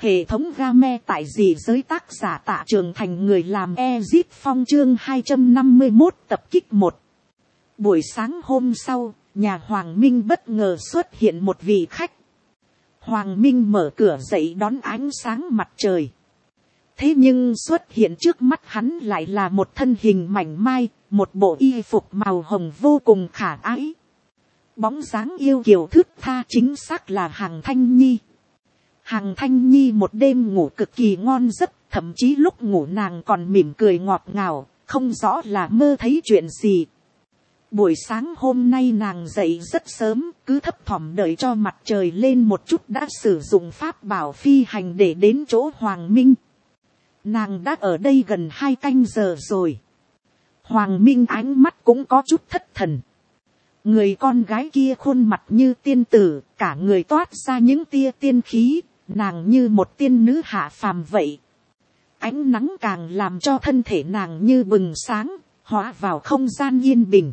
Hệ thống game tại dị giới, tác giả Tạ Trường Thành, người làm Ezip Phong, chương 251 tập kích 1. Buổi sáng hôm sau, nhà Hoàng Minh bất ngờ xuất hiện một vị khách. Hoàng Minh mở cửa dậy đón ánh sáng mặt trời. Thế nhưng xuất hiện trước mắt hắn lại là một thân hình mảnh mai, một bộ y phục màu hồng vô cùng khả ái. Bóng dáng yêu kiều thướt tha, chính xác là Hằng Thanh Nhi. Hằng Thanh Nhi một đêm ngủ cực kỳ ngon giấc, thậm chí lúc ngủ nàng còn mỉm cười ngọt ngào, không rõ là mơ thấy chuyện gì. Buổi sáng hôm nay nàng dậy rất sớm, cứ thấp thỏm đợi cho mặt trời lên một chút đã sử dụng pháp bảo phi hành để đến chỗ Hoàng Minh. Nàng đã ở đây gần 2 canh giờ rồi. Hoàng Minh ánh mắt cũng có chút thất thần. Người con gái kia khuôn mặt như tiên tử, cả người toát ra những tia tiên khí, nàng như một tiên nữ hạ phàm vậy. Ánh nắng càng làm cho thân thể nàng như bừng sáng, hóa vào không gian yên bình.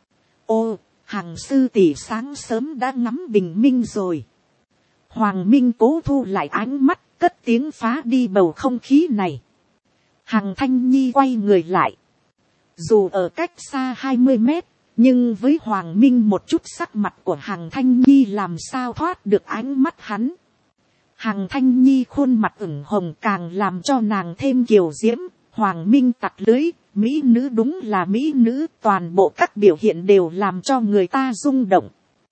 Ô, Hằng sư tỷ sáng sớm đã ngắm bình minh rồi. Hoàng Minh cố thu lại ánh mắt, cất tiếng phá đi bầu không khí này. Hằng Thanh Nhi quay người lại. Dù ở cách xa 20 mét, nhưng với Hoàng Minh một chút sắc mặt của Hằng Thanh Nhi làm sao thoát được ánh mắt hắn. Hằng Thanh Nhi khuôn mặt ửng hồng càng làm cho nàng thêm kiều diễm. Hoàng Minh tặc lưới, mỹ nữ đúng là mỹ nữ, toàn bộ các biểu hiện đều làm cho người ta rung động.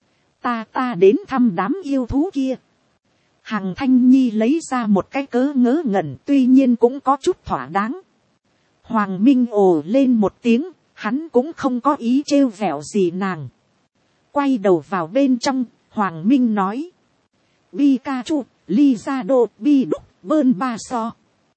Ta đến thăm đám yêu thú kia. Hằng Thanh Nhi lấy ra một cái cớ ngớ ngẩn, tuy nhiên cũng có chút thỏa đáng. Hoàng Minh ồ lên một tiếng, hắn cũng không có ý trêu vẻo gì nàng. Quay đầu vào bên trong, Hoàng Minh nói. Pikachu, Lizardo, Bidoof, Bơn Ba So.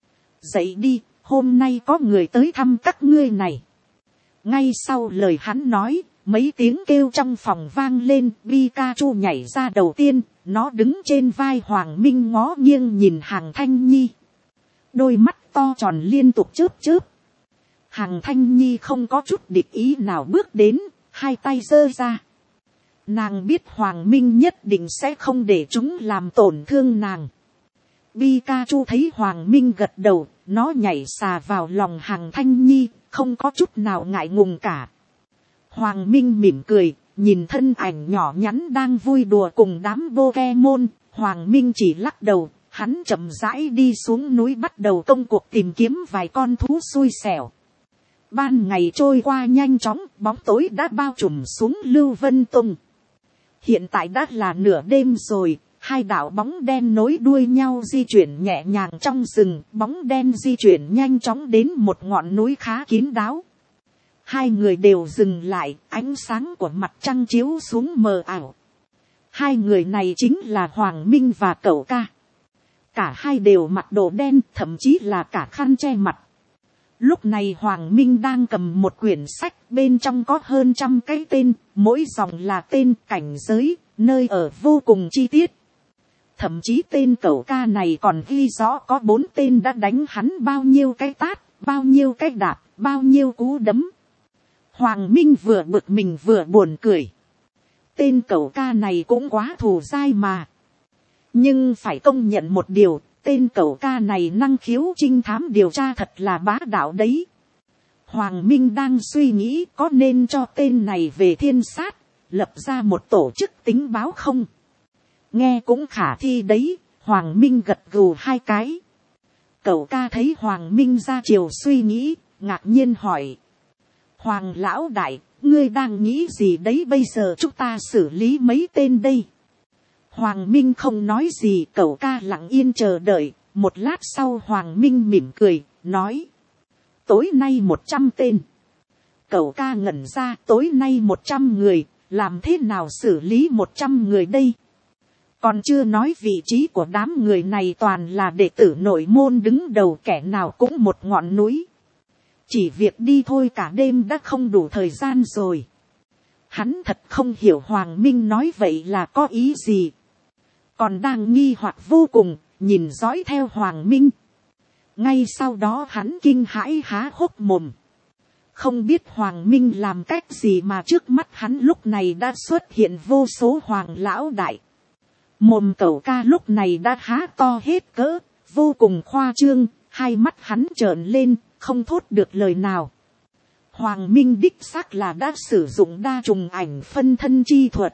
Dậy đi, hôm nay có người tới thăm các ngươi này. Ngay sau lời hắn nói, mấy tiếng kêu trong phòng vang lên. Pikachu nhảy ra đầu tiên, nó đứng trên vai Hoàng Minh ngó nghiêng nhìn Hằng Thanh Nhi. Đôi mắt to tròn liên tục chớp chớp. Hằng Thanh Nhi không có chút địch ý nào bước đến, hai tay giơ ra. Nàng biết Hoàng Minh nhất định sẽ không để chúng làm tổn thương nàng. Pikachu thấy Hoàng Minh gật đầu, nó nhảy xà vào lòng Hằng Thanh Nhi, không có chút nào ngại ngùng cả. Hoàng Minh mỉm cười, nhìn thân ảnh nhỏ nhắn đang vui đùa cùng đám Pokemon, Hoàng Minh chỉ lắc đầu, hắn chậm rãi đi xuống núi bắt đầu công cuộc tìm kiếm vài con thú xui xẻo. Ban ngày trôi qua nhanh chóng, bóng tối đã bao trùm xuống Lưu Vân Tông. Hiện tại đã là nửa đêm rồi, hai đạo bóng đen nối đuôi nhau di chuyển nhẹ nhàng trong rừng, bóng đen di chuyển nhanh chóng đến một ngọn núi khá kín đáo. Hai người đều dừng lại, ánh sáng của mặt trăng chiếu xuống mờ ảo. Hai người này chính là Hoàng Minh và cậu ca. Cả hai đều mặc đồ đen, thậm chí là cả khăn che mặt. Lúc này Hoàng Minh đang cầm một quyển sách, bên trong có hơn 100 cái tên, mỗi dòng là tên, cảnh giới, nơi ở vô cùng chi tiết. Thậm chí tên cậu ca này còn ghi rõ có 4 tên đã đánh hắn bao nhiêu cái tát, bao nhiêu cái đạp, bao nhiêu cú đấm. Hoàng Minh vừa bực mình vừa buồn cười. Tên cậu ca này cũng quá thù dai mà. Nhưng phải công nhận một điều, tên cậu ca này năng khiếu trinh thám điều tra thật là bá đạo đấy. Hoàng Minh đang suy nghĩ có nên cho tên này về thiên sát, lập ra một tổ chức tình báo không? Nghe cũng khả thi đấy, Hoàng Minh gật gù 2 cái. Cậu ca thấy Hoàng Minh ra chiều suy nghĩ, ngạc nhiên hỏi. Hoàng lão đại, ngươi đang nghĩ gì đấy, bây giờ chúng ta xử lý mấy tên đây? Hoàng Minh không nói gì, cậu ca lặng yên chờ đợi, một lát sau Hoàng Minh mỉm cười, nói. Tối nay 100 tên. Cậu ca ngẩn ra, tối nay 100 người, làm thế nào xử lý 100 người đây? Còn chưa nói vị trí của đám người này toàn là đệ tử nội môn đứng đầu, kẻ nào cũng một ngọn núi. Chỉ việc đi thôi cả đêm đã không đủ thời gian rồi. Hắn thật không hiểu Hoàng Minh nói vậy là có ý gì. Còn đang nghi hoặc vô cùng, nhìn dõi theo Hoàng Minh. Ngay sau đó hắn kinh hãi há hốc mồm. Không biết Hoàng Minh làm cách gì mà trước mắt hắn lúc này đã xuất hiện vô số Hoàng lão đại. Mồm cậu ca lúc này đã há to hết cỡ, vô cùng khoa trương, hai mắt hắn trợn lên, không thốt được lời nào. Hoàng Minh đích xác là đã sử dụng đa trùng ảnh phân thân chi thuật.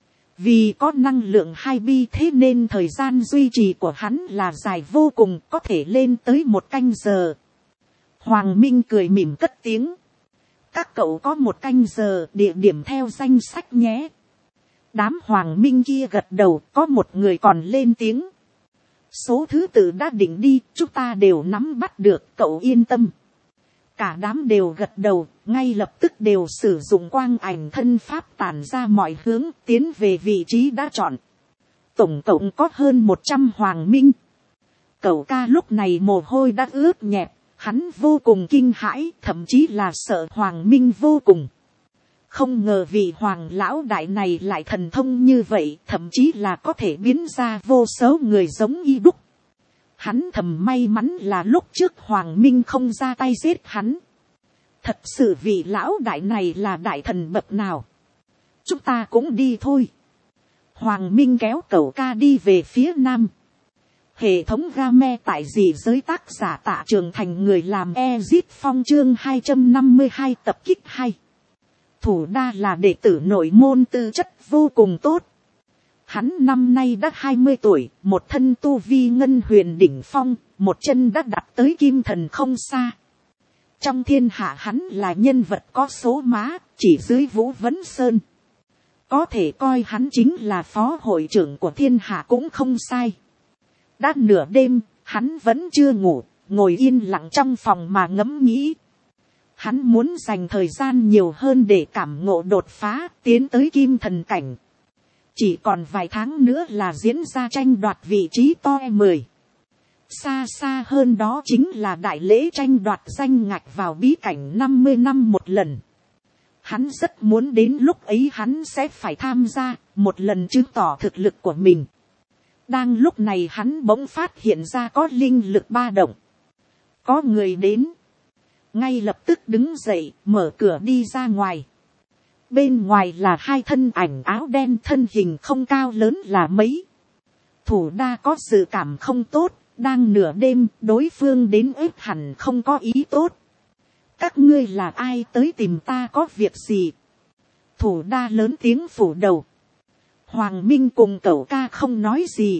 Vì có năng lượng hai bi thế nên thời gian duy trì của hắn là dài vô cùng, có thể lên tới 1 canh giờ. Hoàng Minh cười mỉm cất tiếng. Các cậu có 1 canh giờ, địa điểm theo danh sách nhé. Đám Hoàng Minh kia gật đầu, có một người còn lên tiếng. Số thứ tự đã định đi, chúng ta đều nắm bắt được, cậu yên tâm. Cả đám đều gật đầu, ngay lập tức đều sử dụng quang ảnh thân pháp tản ra mọi hướng, tiến về vị trí đã chọn. Tổng cộng có hơn 100 Hoàng Minh. Cậu ca lúc này mồ hôi đã ướt nhẹp, hắn vô cùng kinh hãi, thậm chí là sợ Hoàng Minh vô cùng. Không ngờ vị Hoàng lão đại này lại thần thông như vậy, thậm chí là có thể biến ra vô số người giống y đúc. Hắn thầm may mắn là lúc trước Hoàng Minh không ra tay giết hắn. Thật sự vị lão đại này là đại thần bậc nào. Chúng ta cũng đi thôi. Hoàng Minh kéo cậu ca đi về phía nam. Hệ thống game tại dị giới tác giả Tạ Trường Thành người làm Ezit Phong chương 252 tập kích 2. Thủ đa là đệ tử nội môn tư chất vô cùng tốt. Hắn năm nay đã 20 tuổi, một thân tu vi ngân huyền đỉnh phong, một chân đã đặt tới kim thần không xa. Trong thiên hạ hắn là nhân vật có số má, chỉ dưới Vũ Vấn Sơn. Có thể coi hắn chính là phó hội trưởng của thiên hạ cũng không sai. Đã nửa đêm, hắn vẫn chưa ngủ, ngồi yên lặng trong phòng mà ngẫm nghĩ. Hắn muốn dành thời gian nhiều hơn để cảm ngộ đột phá, tiến tới kim thần cảnh. Chỉ còn vài tháng nữa là diễn ra tranh đoạt vị trí to 10. Xa xa hơn đó chính là đại lễ tranh đoạt danh ngạch vào bí cảnh 50 năm một lần. Hắn rất muốn đến lúc ấy hắn sẽ phải tham gia, một lần chứng tỏ thực lực của mình. Đang lúc này hắn bỗng phát hiện ra có linh lực ba động. Có người đến. Ngay lập tức đứng dậy, mở cửa đi ra ngoài. Bên ngoài là hai thân ảnh áo đen, thân hình không cao lớn là mấy. Thủ đa có dự cảm không tốt, đang nửa đêm đối phương đến ếp hẳn không có ý tốt. Các ngươi là ai tới tìm ta có việc gì? Thủ đa lớn tiếng phủ đầu. Hoàng Minh cùng cậu ca không nói gì.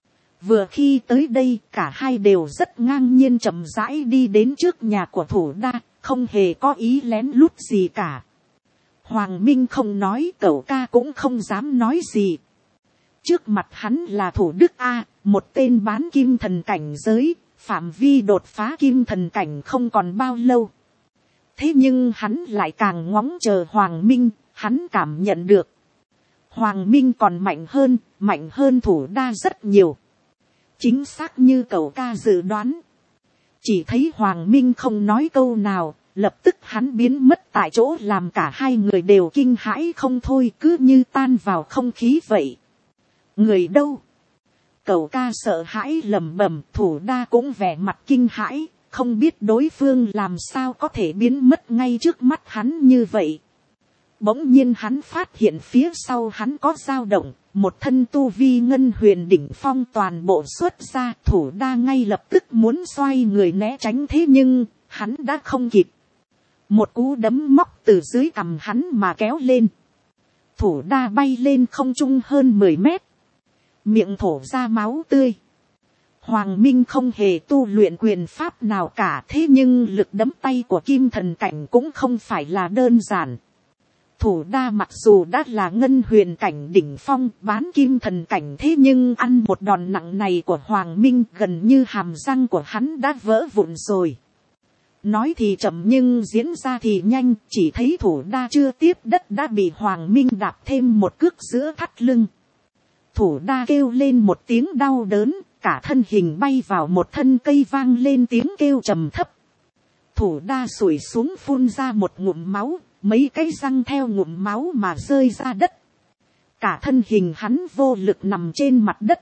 Vừa khi tới đây cả hai đều rất ngang nhiên chậm rãi đi đến trước nhà của thủ đa, không hề có ý lén lút gì cả. Hoàng Minh không nói, cậu ca cũng không dám nói gì. Trước mặt hắn là Thủ Đức A, một tên bán kim thần cảnh giới, phạm vi đột phá kim thần cảnh không còn bao lâu. Thế nhưng hắn lại càng ngóng chờ Hoàng Minh, hắn cảm nhận được. Hoàng Minh còn mạnh hơn Thủ đa rất nhiều. Chính xác như cậu ca dự đoán. Chỉ thấy Hoàng Minh không nói câu nào, lập tức hắn biến mất tại chỗ làm cả hai người đều kinh hãi không thôi, cứ như tan vào không khí vậy. Người đâu? Cậu ca sợ hãi lẩm bẩm, Thủ đa cũng vẻ mặt kinh hãi, không biết đối phương làm sao có thể biến mất ngay trước mắt hắn như vậy. Bỗng nhiên hắn phát hiện phía sau hắn có dao động, một thân tu vi ngân huyền đỉnh phong toàn bộ xuất ra. Thủ đa ngay lập tức muốn xoay người né tránh, thế nhưng hắn đã không kịp. Một cú đấm móc từ dưới cằm hắn mà kéo lên. Thủ đa bay lên không trung hơn 10 mét. Miệng thổ ra máu tươi. Hoàng Minh không hề tu luyện quyền pháp nào cả, thế nhưng lực đấm tay của kim thần cảnh cũng không phải là đơn giản. Thủ đa mặc dù đã là ngân huyền cảnh đỉnh phong, bán kim thần cảnh, thế nhưng ăn một đòn nặng này của Hoàng Minh gần như hàm răng của hắn đã vỡ vụn rồi. Nói thì chậm nhưng diễn ra thì nhanh, chỉ thấy thủ đa chưa tiếp đất đã bị Hoàng Minh đạp thêm một cước giữa thắt lưng. Thủ đa kêu lên một tiếng đau đớn, cả thân hình bay vào một thân cây vang lên tiếng kêu trầm thấp. Thủ đa sủi xuống phun ra một ngụm máu, mấy cái răng theo ngụm máu mà rơi ra đất. Cả thân hình hắn vô lực nằm trên mặt đất.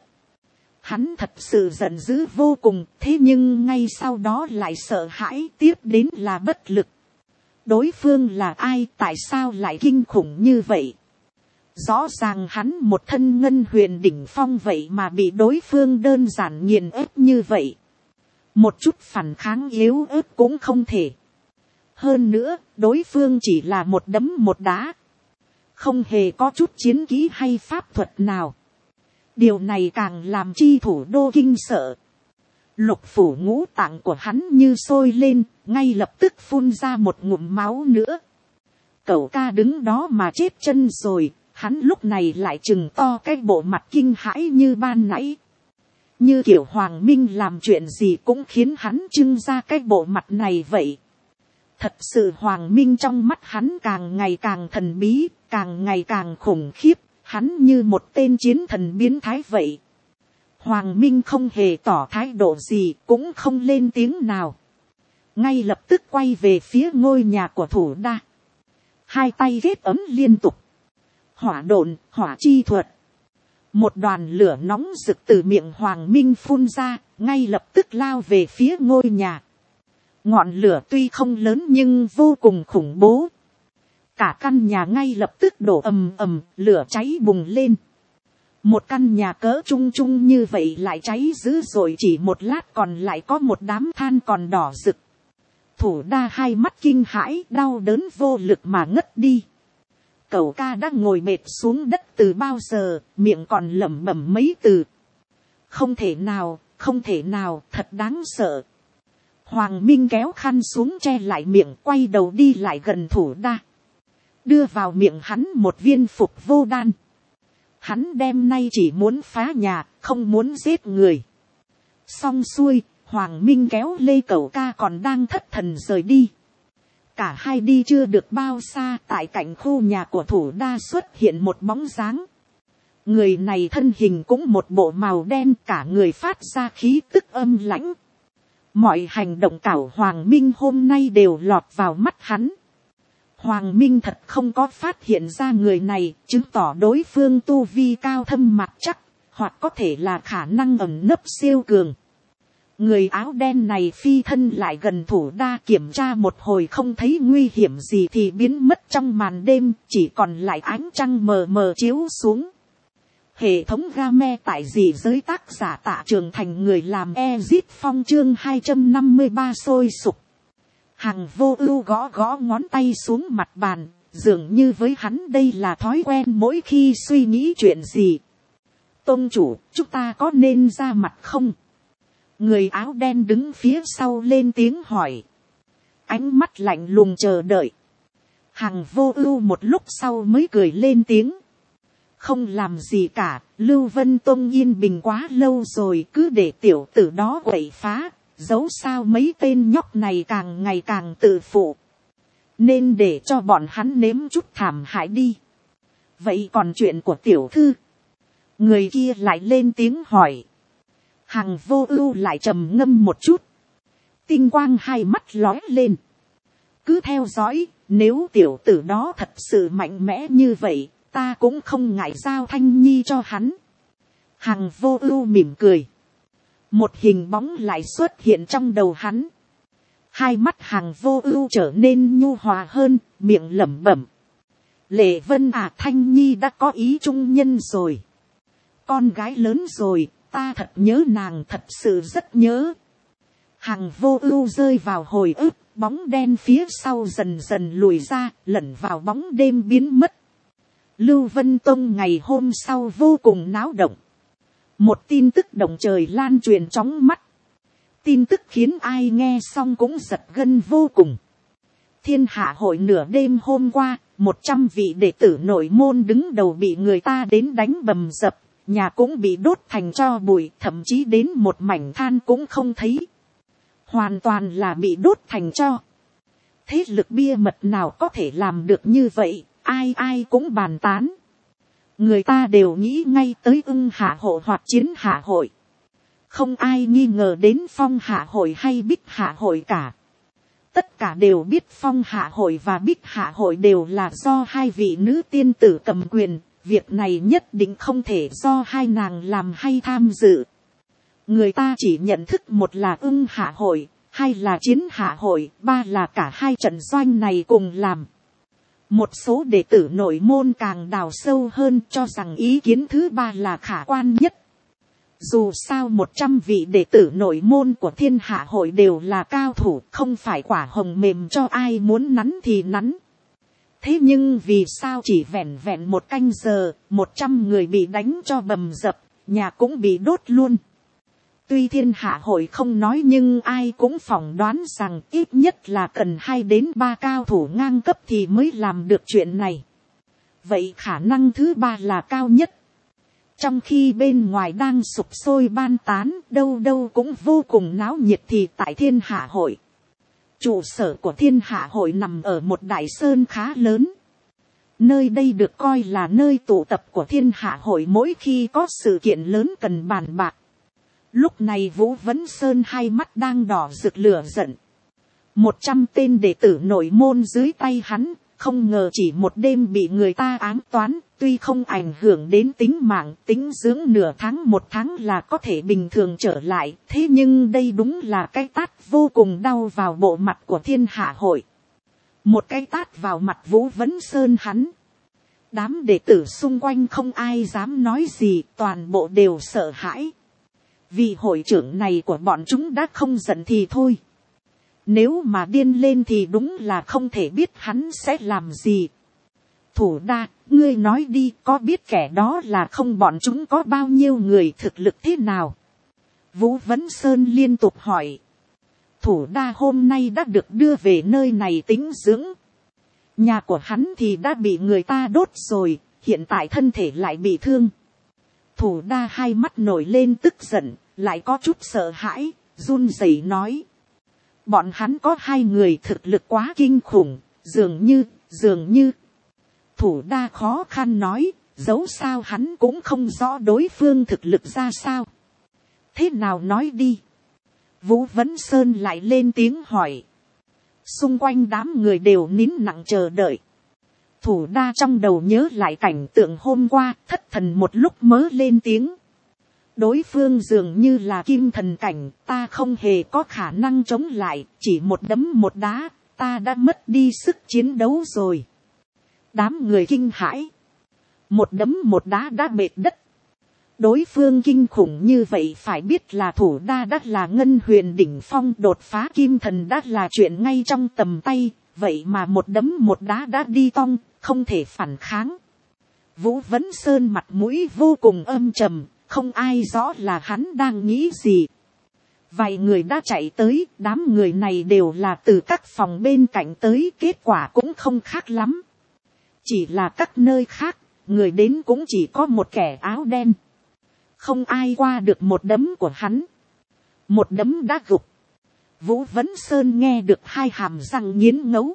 Hắn thật sự giận dữ vô cùng, thế nhưng ngay sau đó lại sợ hãi, tiếp đến là bất lực. Đối phương là ai, tại sao lại kinh khủng như vậy? Rõ ràng hắn một thân ngân huyền đỉnh phong vậy mà bị đối phương đơn giản nghiền ép như vậy. Một chút phản kháng yếu ớt cũng không thể. Hơn nữa, đối phương chỉ là một đấm một đá. Không hề có chút chiến kỹ hay pháp thuật nào. Điều này càng làm chi thủ đô kinh sợ. Lục phủ ngũ tạng của hắn như sôi lên, ngay lập tức phun ra một ngụm máu nữa. Cậu ca đứng đó mà chết chân rồi, hắn lúc này lại trừng to cái bộ mặt kinh hãi như ban nãy. Như kiểu Hoàng Minh làm chuyện gì cũng khiến hắn trưng ra cái bộ mặt này vậy. Thật sự Hoàng Minh trong mắt hắn càng ngày càng thần bí, càng ngày càng khủng khiếp, hắn như một tên chiến thần biến thái vậy. Hoàng Minh không hề tỏ thái độ gì, cũng không lên tiếng nào. Ngay lập tức quay về phía ngôi nhà của Thủ Đa. Hai tay ghét ấm liên tục. Hỏa độn, hỏa chi thuật. Một đoàn lửa nóng rực từ miệng Hoàng Minh phun ra, ngay lập tức lao về phía ngôi nhà. Ngọn lửa tuy không lớn nhưng vô cùng khủng bố. Cả căn nhà ngay lập tức đổ ầm ầm, lửa cháy bùng lên. Một căn nhà cỡ trung trung như vậy lại cháy dữ dội, chỉ một lát còn lại có một đám than còn đỏ rực. Thủ Đa hai mắt kinh hãi, đau đớn vô lực mà ngất đi. Cậu ca đã ngồi mệt xuống đất từ bao giờ, miệng còn lẩm bẩm mấy từ. Không thể nào, không thể nào, thật đáng sợ. Hoàng Minh kéo khăn xuống che lại miệng, quay đầu đi lại gần Thủ Đa. Đưa vào miệng hắn một viên phục vô đan. Hắn đêm nay chỉ muốn phá nhà, không muốn giết người. Xong xuôi, Hoàng Minh kéo lê cậu ca còn đang thất thần rời đi. Cả hai đi chưa được bao xa, tại cạnh khu nhà của Thủ Đa xuất hiện một bóng dáng. Người này thân hình cũng một bộ màu đen, cả người phát ra khí tức âm lãnh. Mọi hành động cảo Hoàng Minh hôm nay đều lọt vào mắt hắn. Hoàng Minh thật không có phát hiện ra người này, chứng tỏ đối phương tu vi cao thâm mặt chắc, hoặc có thể là khả năng ẩn nấp siêu cường. Người áo đen này phi thân lại gần Thủ Đa, kiểm tra một hồi không thấy nguy hiểm gì thì biến mất trong màn đêm, chỉ còn lại ánh trăng mờ mờ chiếu xuống. Hệ thống game tại dị giới, tác giả Tạ Trường Thành, người làm Ezit Phong, chương 253 sôi sục. Hằng Vô Ưu gõ gõ ngón tay xuống mặt bàn, dường như với hắn đây là thói quen mỗi khi suy nghĩ chuyện gì. Tông chủ, chúng ta có nên ra mặt không? Người áo đen đứng phía sau lên tiếng hỏi. Ánh mắt lạnh lùng chờ đợi. Hằng Vô Ưu một lúc sau mới cười lên tiếng. Không làm gì cả, Lưu Vân Tông yên bình quá lâu rồi, cứ để tiểu tử đó quậy phá, dẫu sao mấy tên nhóc này càng ngày càng tự phụ. Nên để cho bọn hắn nếm chút thảm hại đi. Vậy còn chuyện của tiểu thư? Người kia lại lên tiếng hỏi. Hằng Vô Ưu lại trầm ngâm một chút. Tinh quang hai mắt lóe lên. Cứ theo dõi, nếu tiểu tử đó thật sự mạnh mẽ như vậy, ta cũng không ngại giao Thanh Nhi cho hắn. Hằng Vô Ưu mỉm cười. Một hình bóng lại xuất hiện trong đầu hắn. Hai mắt Hằng Vô Ưu trở nên nhu hòa hơn, miệng lẩm bẩm. Lệ Vân à, Thanh Nhi đã có ý trung nhân rồi. Con gái lớn rồi, ta thật nhớ nàng, thật sự rất nhớ. Hằng Vô Ưu rơi vào hồi ức, bóng đen phía sau dần dần lùi ra, lẩn vào bóng đêm biến mất. Lưu Vân Tông ngày hôm sau vô cùng náo động. Một tin tức động trời lan truyền chóng mắt. Tin tức khiến ai nghe xong cũng giật gân vô cùng. Thiên Hạ hội nửa đêm hôm qua, 100 vị đệ tử nội môn đứng đầu bị người ta đến đánh bầm dập. Nhà cũng bị đốt thành tro bụi, thậm chí đến một mảnh than cũng không thấy. Hoàn toàn là bị đốt thành tro. Thế lực bia mật nào có thể làm được như vậy, ai ai cũng bàn tán. Người ta đều nghĩ ngay tới Ưng Hạ hội hoặc Chiến Hạ hội. Không ai nghi ngờ đến Phong Hạ hội hay Bích Hạ hội cả. Tất cả đều biết Phong Hạ hội và Bích Hạ hội đều là do hai vị nữ tiên tử cầm quyền. Việc này nhất định không thể do hai nàng làm hay tham dự. Người ta chỉ nhận thức một là Ưng Hạ hội, hai là Chiến Hạ hội, ba là cả hai trận doanh này cùng làm. Một số đệ tử nội môn càng đào sâu hơn, cho rằng ý kiến thứ ba là khả quan nhất. Dù sao 100 vị đệ tử nội môn của Thiên Hạ hội đều là cao thủ, không phải quả hồng mềm cho ai muốn nắn thì nắn. Thế nhưng vì sao chỉ vẹn vẹn một canh giờ, 100 người bị đánh cho bầm dập, nhà cũng bị đốt luôn. Tuy Thiên Hạ hội không nói nhưng ai cũng phỏng đoán rằng ít nhất là cần 2 đến 3 cao thủ ngang cấp thì mới làm được chuyện này. Vậy khả năng thứ ba là cao nhất. Trong khi bên ngoài đang sục sôi ban tán, đâu đâu cũng vô cùng náo nhiệt thì tại Thiên Hạ hội. Trụ sở của Thiên Hạ hội nằm ở một đại sơn khá lớn. Nơi đây được coi là nơi tụ tập của Thiên Hạ hội mỗi khi có sự kiện lớn cần bàn bạc. Lúc này Vũ Vấn Sơn hai mắt đang đỏ rực lửa giận. 100 tên đệ tử nội môn dưới tay hắn, không ngờ chỉ một đêm bị người ta ám toán, tuy không ảnh hưởng đến tính mạng, tính dưỡng nửa tháng 1 tháng là có thể bình thường trở lại, thế nhưng đây đúng là cái tát vô cùng đau vào bộ mặt của Thiên Hạ hội. Một cái tát vào mặt Vũ Vấn Sơn hắn. Đám đệ tử xung quanh không ai dám nói gì, toàn bộ đều sợ hãi. Vì hội trưởng này của bọn chúng đã không giận thì thôi. Nếu mà điên lên thì đúng là không thể biết hắn sẽ làm gì. Thủ đa, ngươi nói đi, có biết kẻ đó là không, bọn chúng có bao nhiêu người, thực lực thế nào? Vũ Vấn Sơn liên tục hỏi. Thủ đa hôm nay đã được đưa về nơi này tĩnh dưỡng. Nhà của hắn thì đã bị người ta đốt rồi, hiện tại thân thể lại bị thương. Thủ đa hai mắt nổi lên tức giận, lại có chút sợ hãi, run rẩy nói. Bọn hắn có 2 người thực lực quá kinh khủng, dường như. Thủ đa khó khăn nói, dẫu sao hắn cũng không rõ đối phương thực lực ra sao. Thế nào nói đi. Vũ Vấn Sơn lại lên tiếng hỏi. Xung quanh đám người đều nín lặng chờ đợi. Thủ đa trong đầu nhớ lại cảnh tượng hôm qua, thất thần một lúc mới lên tiếng. Đối phương dường như là kim thần cảnh, ta không hề có khả năng chống lại, chỉ một đấm một đá, ta đã mất đi sức chiến đấu rồi. Đám người kinh hãi. Một đấm một đá đã bệt đất. Đối phương kinh khủng như vậy phải biết là thủ đa đã là ngân huyền đỉnh phong, đột phá kim thần đã là chuyện ngay trong tầm tay, vậy mà một đấm một đá đã đi tong, không thể phản kháng. Vũ Vấn Sơn mặt mũi vô cùng âm trầm, không ai rõ là hắn đang nghĩ gì. Vài người đã chạy tới, đám người này đều là từ các phòng bên cạnh tới, kết quả cũng không khác lắm. Chỉ là các nơi khác, người đến cũng chỉ có một kẻ áo đen. Không ai qua được một đấm của hắn. Một đấm đã gục. Vũ Vấn Sơn nghe được 2 hàm răng nghiến ngấu.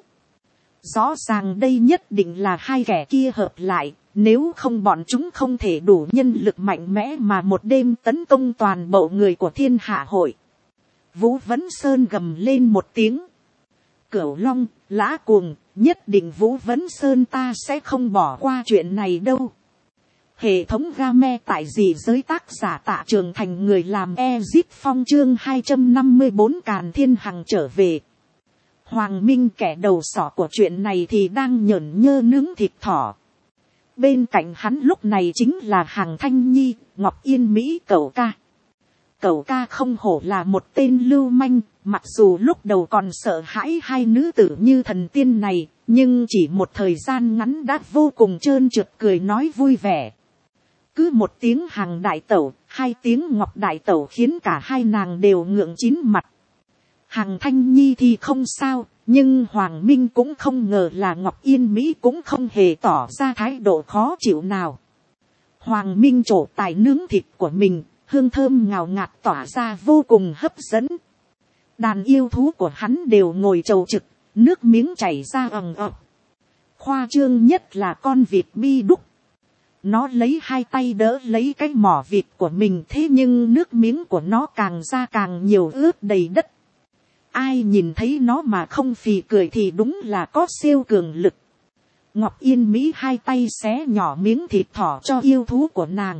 Rõ ràng đây nhất định là 2 kẻ kia hợp lại. Nếu không bọn chúng không thể đủ nhân lực mạnh mẽ mà một đêm tấn công toàn bộ người của Thiên Hạ hội. Vũ Vấn Sơn gầm lên một tiếng. Cửu Long, Lã Cuồng, nhất định Vũ Vấn Sơn ta sẽ không bỏ qua chuyện này đâu. Hệ thống game tại gì giới tác giả Tạ Trường Thành, người làm Ezip Phong, chương 254 Càn Thiên Hằng trở về. Hoàng Minh kẻ đầu sỏ của chuyện này thì đang nhởn nhơ nướng thịt thỏ. Bên cạnh hắn lúc này chính là Hằng Thanh Nhi, Ngọc Yên Mỹ, Cẩu Ca. Cẩu Ca không hổ là một tên lưu manh, mặc dù lúc đầu còn sợ hãi 2 nữ tử như thần tiên này, nhưng chỉ một thời gian ngắn đã vô cùng trơn trượt, cười nói vui vẻ. Cứ một tiếng Hằng đại tẩu, 2 tiếng Ngọc đại tẩu khiến cả 2 nàng đều ngượng chín mặt. Hằng Thanh Nhi thì không sao, nhưng Hoàng Minh cũng không ngờ là Ngọc Yên Mỹ cũng không hề tỏ ra thái độ khó chịu nào. Hoàng Minh trổ tài nướng thịt của mình, hương thơm ngào ngạt tỏa ra vô cùng hấp dẫn. Đàn yêu thú của hắn đều ngồi chầu trực, nước miếng chảy ra ầm ầm. Khoa trương nhất là con vịt Bi Đúc. Nó lấy 2 tay đỡ lấy cái mỏ vịt của mình, thế nhưng nước miếng của nó càng ra càng nhiều, ướt đầy đất. Ai nhìn thấy nó mà không phì cười thì đúng là có siêu cường lực. Ngọc Yên Mỹ 2 tay xé nhỏ miếng thịt thỏ cho yêu thú của nàng.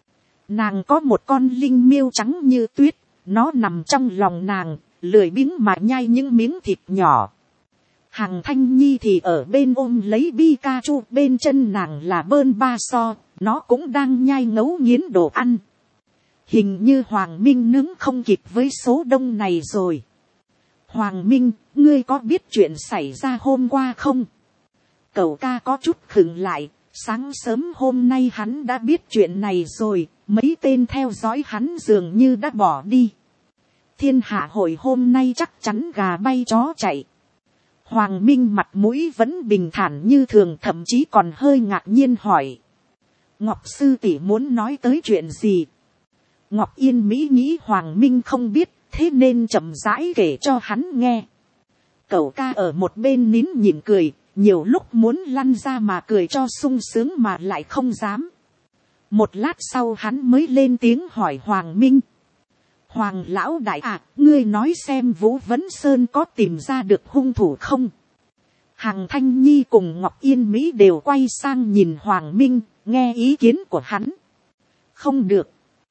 Nàng có một con linh miêu trắng như tuyết, nó nằm trong lòng nàng, lười biếng mà nhai những miếng thịt nhỏ. Hằng Thanh Nhi thì ở bên ôm lấy Pikachu, bên chân nàng là bơn ba so, nó cũng đang nhai ngấu nghiến đồ ăn. Hình như Hoàng Minh nướng không kịp với số đông này rồi. Hoàng Minh, ngươi có biết chuyện xảy ra hôm qua không? Cậu ca có chút khựng lại, sáng sớm hôm nay hắn đã biết chuyện này rồi, mấy tên theo dõi hắn dường như đã bỏ đi. Thiên hạ hội hôm nay chắc chắn gà bay chó chạy. Hoàng Minh mặt mũi vẫn bình thản như thường, thậm chí còn hơi ngạc nhiên hỏi. Ngọc sư tỷ muốn nói tới chuyện gì? Ngọc Yên Mỹ nghĩ Hoàng Minh không biết, thế nên chậm rãi kể cho hắn nghe. Cậu ca ở một bên nín nhịn cười, nhiều lúc muốn lăn ra mà cười cho sung sướng mà lại không dám. Một lát sau hắn mới lên tiếng hỏi Hoàng Minh. Hoàng lão đại à, ngươi nói xem Vũ Vấn Sơn có tìm ra được hung thủ không? Hằng Thanh Nhi cùng Ngọc Yên Mỹ đều quay sang nhìn Hoàng Minh, nghe ý kiến của hắn. Không được.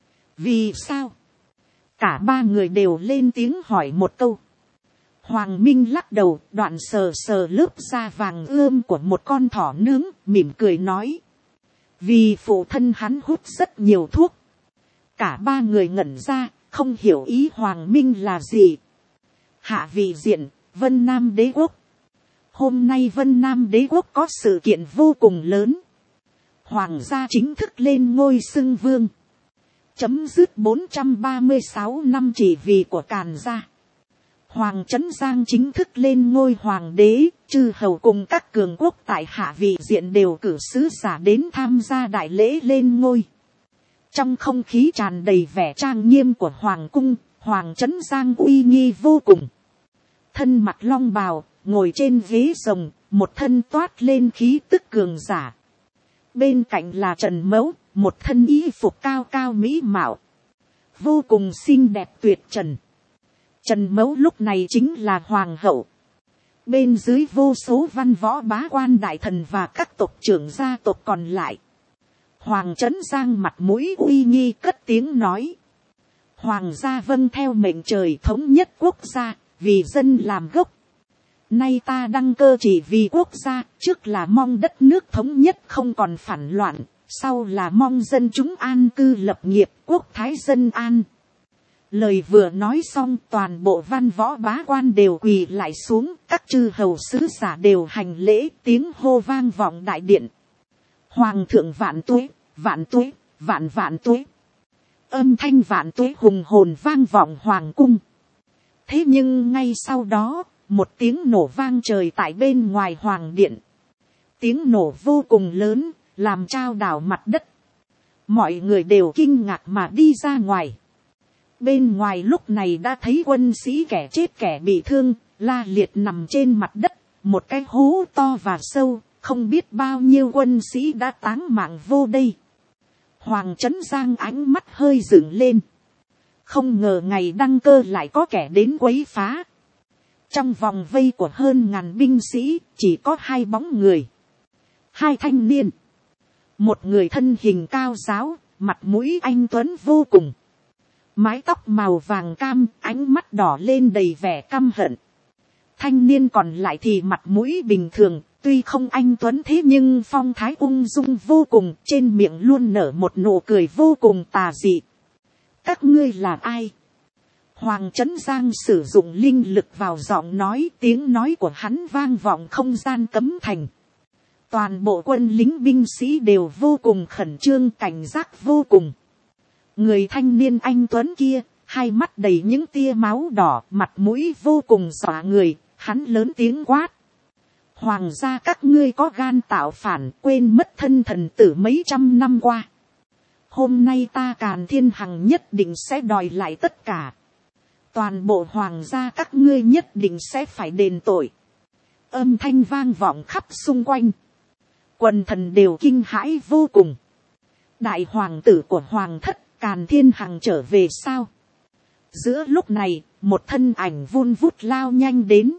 Vì sao? Cả ba người đều lên tiếng hỏi một câu. Hoàng Minh lắc đầu, đoạn sờ sờ lớp da vàng ươm của một con thỏ nướng, mỉm cười nói. Vì phụ thân hắn hút rất nhiều thuốc. Cả ba người ngẩn ra, không hiểu ý Hoàng Minh là gì. Hạ vị diện, Vân Nam Đế Quốc. Hôm nay Vân Nam Đế Quốc có sự kiện vô cùng lớn. Hoàng gia chính thức lên ngôi xưng vương. Chấm dứt 436 năm chỉ vì của Càn gia. Hoàng Trấn Giang chính thức lên ngôi hoàng đế, chư hầu cùng các cường quốc tại hạ vị diện đều cử sứ giả đến tham gia đại lễ lên ngôi. Trong không khí tràn đầy vẻ trang nghiêm của hoàng cung, Hoàng Trấn Giang uy nghi vô cùng. Thân mặc long bào, ngồi trên ghế rồng, một thân toát lên khí tức cường giả. Bên cạnh là Trần Mẫu, một thân y phục cao cao mỹ mạo, vô cùng xinh đẹp tuyệt trần. Trần Mẫu lúc này chính là hoàng hậu. Bên dưới vô số văn võ bá quan đại thần và các tộc trưởng gia tộc còn lại. Hoàng Trấn Giang mặt mũi uy nghi cất tiếng nói. Hoàng gia vâng theo mệnh trời, thống nhất quốc gia, vì dân làm gốc. Nay ta đăng cơ chỉ vì quốc gia, trước là mong đất nước thống nhất không còn phản loạn, sau là mong dân chúng an cư lập nghiệp, quốc thái dân an. Lời vừa nói xong, toàn bộ văn võ bá quan đều quỳ lại xuống, các chư hầu sứ giả đều hành lễ, tiếng hô vang vọng đại điện. Hoàng thượng vạn tuế, vạn tuế, vạn vạn tuế. Âm thanh vạn tuế hùng hồn vang vọng hoàng cung. Thế nhưng ngay sau đó, một tiếng nổ vang trời tại bên ngoài hoàng điện. Tiếng nổ vô cùng lớn, làm chao đảo mặt đất. Mọi người đều kinh ngạc mà đi ra ngoài. Bên ngoài lúc này đã thấy quân sĩ kẻ chết kẻ bị thương, la liệt nằm trên mặt đất, một cái hố to và sâu, không biết bao nhiêu quân sĩ đã táng mạng vô đây. Hoàng Trấn Giang ánh mắt hơi dựng lên. Không ngờ ngày đăng cơ lại có kẻ đến quấy phá. Trong vòng vây của hơn ngàn binh sĩ, chỉ có hai bóng người. Hai thanh niên. Một người thân hình cao ráo, mặt mũi anh tuấn vô cùng. Mái tóc màu vàng cam, ánh mắt đỏ lên đầy vẻ căm hận. Thanh niên còn lại thì mặt mũi bình thường, tuy không anh tuấn thế nhưng phong thái ung dung vô cùng, trên miệng luôn nở một nụ cười vô cùng tà dị. Các ngươi là ai? Hoàng Trấn Giang sử dụng linh lực vào giọng nói, tiếng nói của hắn vang vọng không gian cấm thành. Toàn bộ quân lính binh sĩ đều vô cùng khẩn trương, cảnh giác vô cùng. Người thanh niên anh tuấn kia, hai mắt đầy những tia máu đỏ, mặt mũi vô cùng dọa người, hắn lớn tiếng quát. Hoàng gia các ngươi có gan tạo phản, quên mất thân thần tử mấy trăm năm qua. Hôm nay ta Càn Thiên Hằng nhất định sẽ đòi lại tất cả. Toàn bộ hoàng gia các ngươi nhất định sẽ phải đền tội. Âm thanh vang vọng khắp xung quanh. Quần thần đều kinh hãi vô cùng. Đại hoàng tử của hoàng thất Càn Thiên Hằng trở về sao? Giữa lúc này, một thân ảnh vun vút lao nhanh đến.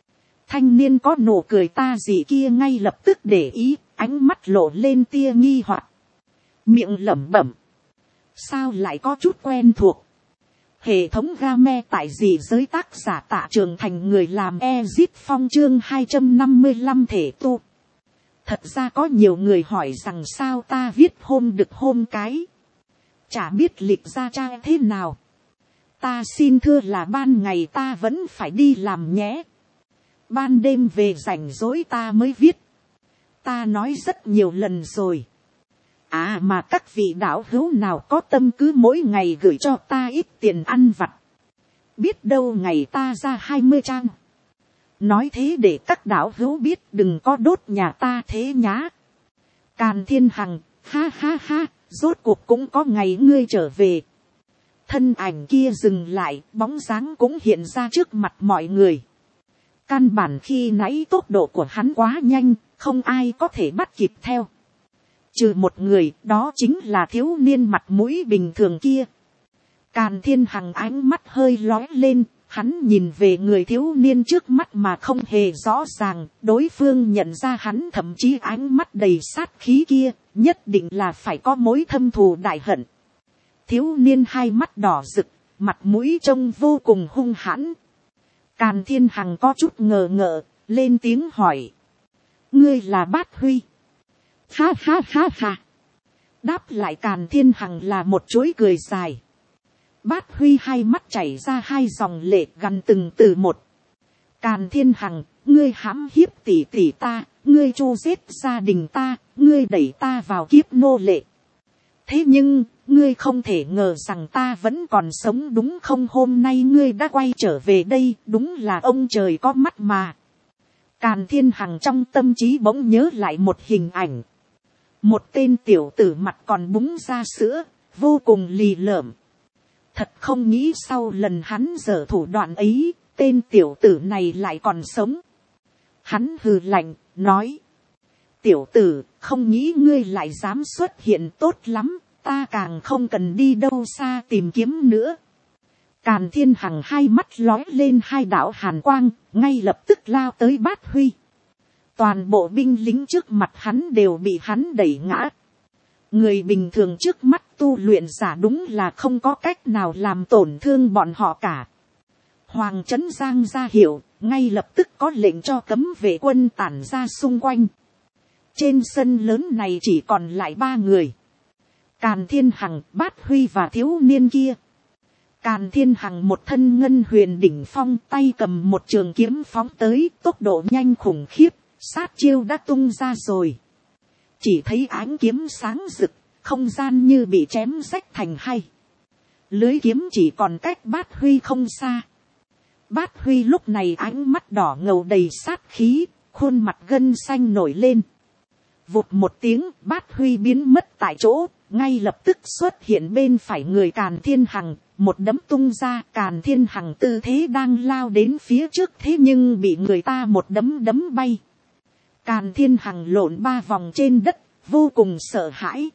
Thanh niên có nụ cười ta dị kia ngay lập tức để ý, ánh mắt lộ lên tia nghi hoặc. Miệng lẩm bẩm. Sao lại có chút quen thuộc? Hệ thống game tại dị giới, tác giả Tạ Trường Thành, người làm Ezip Phong, chương 255 thể tu. Thật ra có nhiều người hỏi rằng sao ta viết hôm được hôm cái. Chả biết lịch ra trang thế nào. Ta xin thưa là ban ngày ta vẫn phải đi làm nhé. Ban đêm về rảnh rỗi ta mới viết. Ta nói rất nhiều lần rồi. À mà các vị đạo hữu nào có tâm cứ mỗi ngày gửi cho ta ít tiền ăn vặt. Biết đâu ngày ta ra 20 trang. Nói thế để các đạo hữu biết đừng có đốt nhà ta thế nhá. Càn Thiên Hằng, ha ha ha, rốt cuộc cũng có ngày ngươi trở về. Thân ảnh kia dừng lại, bóng dáng cũng hiện ra trước mặt mọi người. Căn bản khi nãy tốc độ của hắn quá nhanh, không ai có thể bắt kịp theo. Trừ một người, đó chính là thiếu niên mặt mũi bình thường kia. Càn Thiên Hằng ánh mắt hơi lóe lên, hắn nhìn về người thiếu niên trước mắt mà không hề rõ ràng, đối phương nhận ra hắn, thậm chí ánh mắt đầy sát khí kia, nhất định là phải có mối thâm thù đại hận. Thiếu niên hai mắt đỏ rực, mặt mũi trông vô cùng hung hãn. Càn Thiên Hằng có chút ngờ ngợ, lên tiếng hỏi. Ngươi là Bát Huy? Ha ha ha ha. Đáp lại Càn Thiên Hằng là một chuỗi cười dài. Bát Huy hai mắt chảy ra hai dòng lệ gần từng từ một. Càn Thiên Hằng, ngươi hãm hiếp tỷ tỷ ta, ngươi tru giết gia đình ta, ngươi đẩy ta vào kiếp nô lệ. Thế nhưng, ngươi không thể ngờ rằng ta vẫn còn sống đúng không? Hôm nay ngươi đã quay trở về đây, đúng là ông trời có mắt mà. Càn Thiên Hằng trong tâm trí bỗng nhớ lại một hình ảnh. Một tên tiểu tử mặt còn búng ra sữa, vô cùng lì lợm. Thật không nghĩ sau lần hắn giở thủ đoạn ấy, tên tiểu tử này lại còn sống. Hắn hừ lạnh, nói. Tiểu tử, không nghĩ ngươi lại dám xuất hiện, tốt lắm, ta càng không cần đi đâu xa tìm kiếm nữa. Càn Thiên Hằng hai mắt lóe lên hai đạo hàn quang, ngay lập tức lao tới Bát Huy. Toàn bộ binh lính trước mặt hắn đều bị hắn đẩy ngã. Người bình thường trước mắt tu luyện giả đúng là không có cách nào làm tổn thương bọn họ cả. Hoàng Trấn Giang ra hiệu, ngay lập tức có lệnh cho cấm vệ quân tản ra xung quanh. Trên sân lớn này chỉ còn lại 3 người. Càn Thiên Hằng, Bát Huy và thiếu niên kia. Càn Thiên Hằng một thân ngân huyền đỉnh phong, tay cầm một trường kiếm phóng tới, tốc độ nhanh khủng khiếp, sát chiêu đã tung ra rồi. Chỉ thấy ánh kiếm sáng rực, không gian như bị chém rách thành hai. Lưới kiếm chỉ còn cách Bát Huy không xa. Bát Huy lúc này ánh mắt đỏ ngầu đầy sát khí, khuôn mặt gân xanh nổi lên. Vụt một tiếng, Bát Huy biến mất tại chỗ, ngay lập tức xuất hiện bên phải người Càn Thiên Hằng, một đấm tung ra. Càn Thiên Hằng tư thế đang lao đến phía trước, thế nhưng bị người ta một đấm đấm bay. Càn Thiên Hằng lộn 3 vòng trên đất, vô cùng sợ hãi.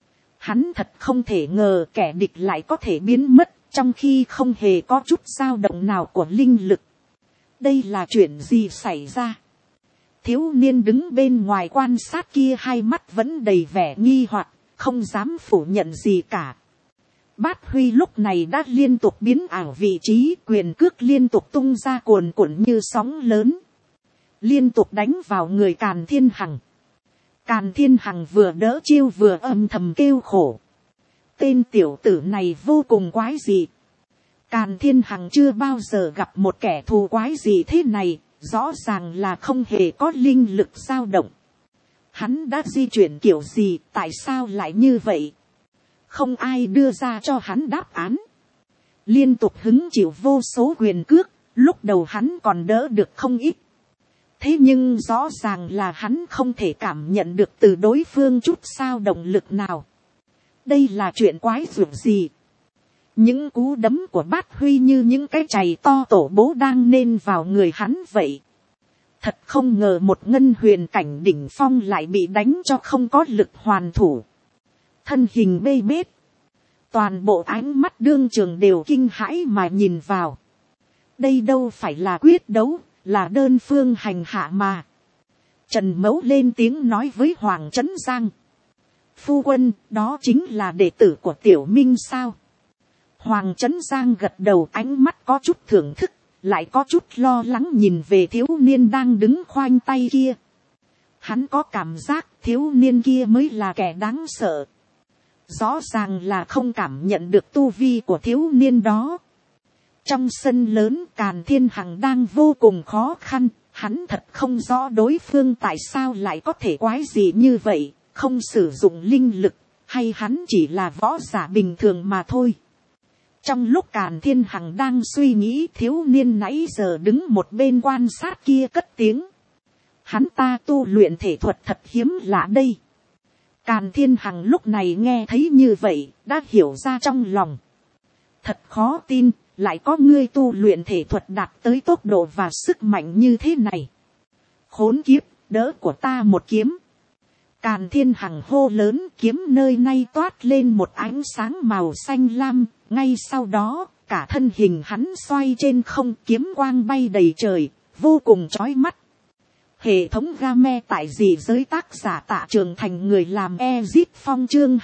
Hắn thật không thể ngờ kẻ địch lại có thể biến mất, trong khi không hề có chút dao động nào của linh lực. Đây là chuyện gì xảy ra? Thiếu niên đứng bên ngoài quan sát kia hai mắt vẫn đầy vẻ nghi hoặc, không dám phủ nhận gì cả. Bát Huy lúc này đã liên tục biến ảo vị trí, quyền cước liên tục tung ra cuồn cuộn như sóng lớn. Liên tục đánh vào người Càn Thiên Hằng. Càn Thiên Hằng vừa đỡ chiêu vừa âm thầm kêu khổ. Tên tiểu tử này vô cùng quái dị. Càn Thiên Hằng chưa bao giờ gặp một kẻ thù quái dị thế này, rõ ràng là không hề có linh lực dao động. Hắn đã di chuyển kiểu gì, tại sao lại như vậy? Không ai đưa ra cho hắn đáp án. Liên tục hứng chịu vô số quyền cước, lúc đầu hắn còn đỡ được không ít. Thế nhưng rõ ràng là hắn không thể cảm nhận được từ đối phương chút sao động lực nào. Đây là chuyện quái dị gì? Những cú đấm của Bát Huy như những cái chày to tổ bố đang nên vào người hắn vậy. Thật không ngờ một ngân huyền cảnh đỉnh phong lại bị đánh cho không có lực hoàn thủ. Thân hình bê bết. Toàn bộ ánh mắt đương trường đều kinh hãi mà nhìn vào. Đây đâu phải là quyết đấu, là đơn phương hành hạ mà. Trần Mẫu lên tiếng nói với Hoàng Trấn Giang. Phu quân, đó chính là đệ tử của Tiểu Minh sao? Hoàng Trấn Giang gật đầu, ánh mắt có chút thưởng thức, lại có chút lo lắng nhìn về thiếu niên đang đứng khoanh tay kia. Hắn có cảm giác thiếu niên kia mới là kẻ đáng sợ. Rõ ràng là không cảm nhận được tu vi của thiếu niên đó. Trong sân lớn, Càn Thiên Hằng đang vô cùng khó khăn. Hắn thật không rõ đối phương tại sao lại có thể quái gì như vậy, không sử dụng linh lực, hay hắn chỉ là võ giả bình thường mà thôi. Trong lúc Càn Thiên Hằng đang suy nghĩ, thiếu niên nãy giờ đứng một bên quan sát kia cất tiếng. Hắn ta tu luyện thể thuật thật hiếm lạ đây. Càn Thiên Hằng lúc này nghe thấy như vậy, đã hiểu ra trong lòng. Thật khó tin, lại có người tu luyện thể thuật đạt tới tốc độ và sức mạnh như thế này. Khốn kiếp, đỡ của ta một kiếm. Càn Thiên Hằng hô lớn, kiếm nơi nay toát lên một ánh sáng màu xanh lam, ngay sau đó, cả thân hình hắn xoay trên không, kiếm quang bay đầy trời, vô cùng chói mắt. Hệ thống game tại dị giới, tác giả Tạ Trường Thành, người làm Ezit Phong, chương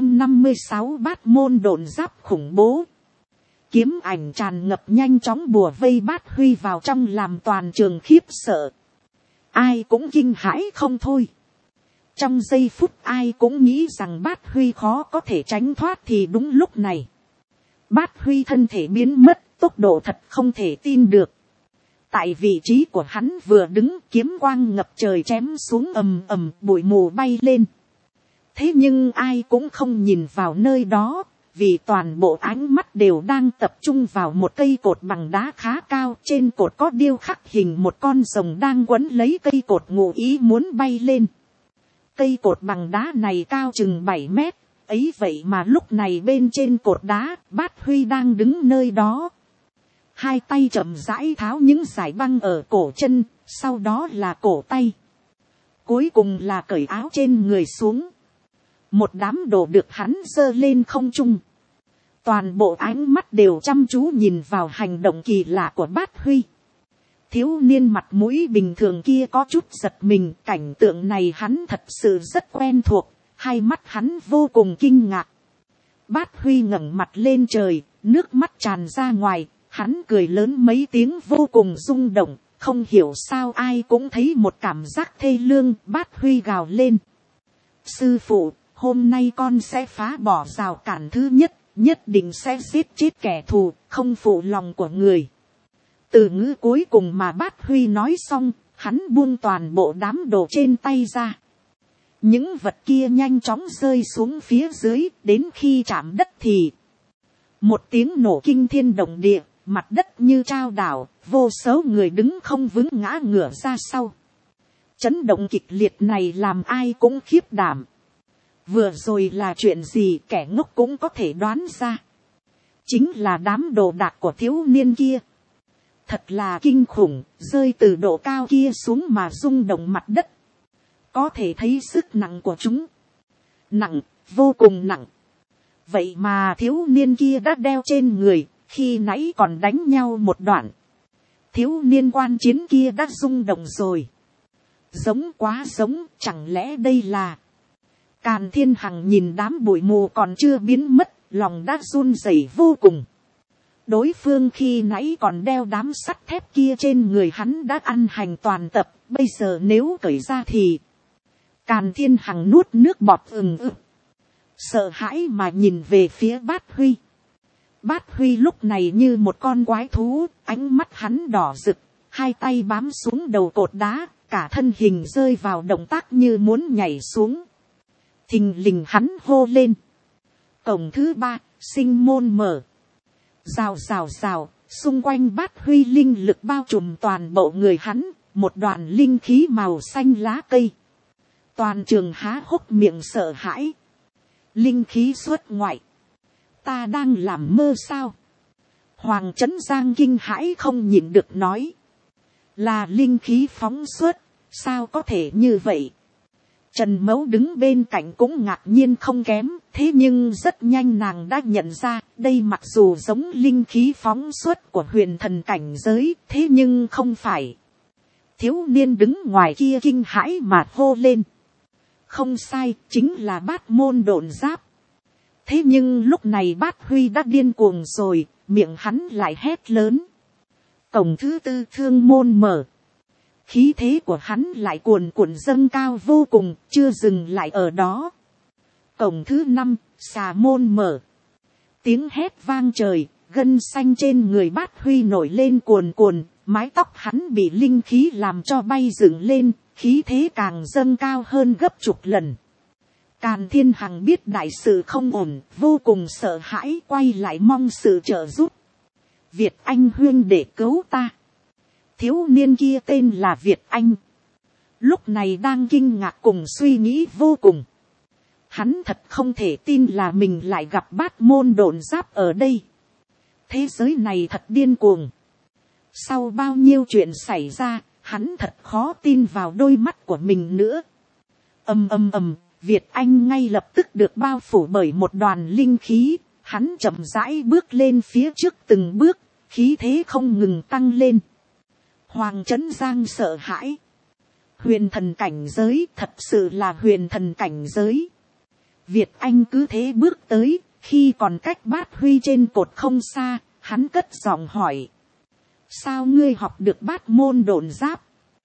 256, Bát Môn độn giáp khủng bố. Kiếm ảnh tràn ngập nhanh chóng bùa vây Bát Huy vào trong, làm toàn trường khiếp sợ. Ai cũng kinh hãi không thôi. Trong giây phút ai cũng nghĩ rằng Bát Huy khó có thể tránh thoát, thì đúng lúc này Bát Huy thân thể biến mất, tốc độ thật không thể tin được. Tại vị trí của hắn vừa đứng, kiếm quang ngập trời chém xuống ầm ầm, bụi mù bay lên. Thế nhưng ai cũng không nhìn vào nơi đó, vì toàn bộ ánh mắt đều đang tập trung vào một cây cột bằng đá khá cao. Trên cột có điêu khắc hình một con rồng đang quấn lấy cây cột, ngụ ý muốn bay lên. Cây cột bằng đá này cao chừng 7 mét, ấy vậy mà lúc này bên trên cột đá, Bát Huy đang đứng nơi đó. Hai tay chậm rãi tháo những dải băng ở cổ chân, sau đó là cổ tay. Cuối cùng là cởi áo trên người xuống. Một đám đồ được hắn giơ lên không trung. Toàn bộ ánh mắt đều chăm chú nhìn vào hành động kỳ lạ của Bát Huy. Thiếu niên mặt mũi bình thường kia có chút giật mình, cảnh tượng này hắn thật sự rất quen thuộc, hai mắt hắn vô cùng kinh ngạc. Bát Huy ngẩng mặt lên trời, nước mắt tràn ra ngoài, hắn cười lớn mấy tiếng vô cùng rung động, không hiểu sao ai cũng thấy một cảm giác thê lương. Bát Huy gào lên. Sư phụ, hôm nay con sẽ phá bỏ rào cản thứ nhất, nhất định sẽ giết chết kẻ thù, không phụ lòng của người. Từ ngữ cuối cùng mà Bát Huy nói xong, hắn buông toàn bộ đám đồ trên tay ra. Những vật kia nhanh chóng rơi xuống phía dưới, đến khi chạm đất thì một tiếng nổ kinh thiên động địa, mặt đất như trao đảo, vô số người đứng không vững ngã ngửa ra sau. Chấn động kịch liệt này làm ai cũng khiếp đảm. Vừa rồi là chuyện gì kẻ ngốc cũng có thể đoán ra. Chính là đám đồ đạc của thiếu niên kia. Thật là kinh khủng, rơi từ độ cao kia xuống mà rung động mặt đất. Có thể thấy sức nặng của chúng. Nặng, vô cùng nặng. Vậy mà thiếu niên kia đã đeo trên người, khi nãy còn đánh nhau một đoạn. Thiếu niên quan chiến kia đã rung động rồi. Giống quá giống, chẳng lẽ đây là... Càn Thiên Hằng nhìn đám bụi mù còn chưa biến mất, lòng đã run rẩy vô cùng. Đối phương khi nãy còn đeo đám sắt thép kia trên người hắn đã ăn hành toàn tập, bây giờ nếu cởi ra thì... Càn Thiên Hằng nuốt nước bọt ừng ực. Sợ hãi mà nhìn về phía Bát Huy. Bát Huy lúc này như một con quái thú, ánh mắt hắn đỏ rực, hai tay bám xuống đầu cột đá, cả thân hình rơi vào động tác như muốn nhảy xuống. Thình lình hắn hô lên. Cổng thứ 3, sinh môn mở. Rào rào rào, xung quanh Bát Huy linh lực bao trùm toàn bộ người hắn, một đoàn linh khí màu xanh lá cây. Toàn trường há hốc miệng sợ hãi. Linh khí xuất ngoại. Ta đang làm mơ sao? Hoàng Trấn Giang kinh hãi không nhịn được nói. Là linh khí phóng xuất, sao có thể như vậy? Trần Mẫu đứng bên cạnh cũng ngạc nhiên không kém, thế nhưng rất nhanh nàng đã nhận ra, đây mặc dù giống linh khí phóng xuất của huyền thần cảnh giới, thế nhưng không phải. Thiếu niên đứng ngoài kia kinh hãi mà hô lên. Không sai, chính là Bát Môn độn giáp. Thế nhưng lúc này Bát Huy đã điên cuồng rồi, miệng hắn lại hét lớn. Cổng thứ tư thương môn mở. Khí thế của hắn lại cuồn cuộn dâng cao vô cùng, chưa dừng lại ở đó. Cổng thứ năm, xà môn mở. Tiếng hét vang trời, gân xanh trên người Bát Huy nổi lên cuồn cuộn, mái tóc hắn bị linh khí làm cho bay dựng lên, khí thế càng dâng cao hơn gấp chục lần. Càn Thiên Hằng biết đại sự không ổn, vô cùng sợ hãi, quay lại mong sự trợ giúp. Việt Anh huynh để cứu ta. Thiếu niên kia tên là Việt Anh. Lúc này đang kinh ngạc cùng suy nghĩ vô cùng. Hắn thật không thể tin là mình lại gặp Bát Môn Độn Giáp ở đây. Thế giới này thật điên cuồng. Sau bao nhiêu chuyện xảy ra, hắn thật khó tin vào đôi mắt của mình nữa. Ầm ầm ầm, Việt Anh ngay lập tức được bao phủ bởi một đoàn linh khí. Hắn chậm rãi bước lên phía trước từng bước, khí thế không ngừng tăng lên. Hoàng Trấn Giang sợ hãi. Huyền thần cảnh giới, thật sự là huyền thần cảnh giới. Việt Anh cứ thế bước tới, khi còn cách Bát Huy trên cột không xa, hắn cất giọng hỏi. Sao ngươi học được Bát Môn Độn Giáp?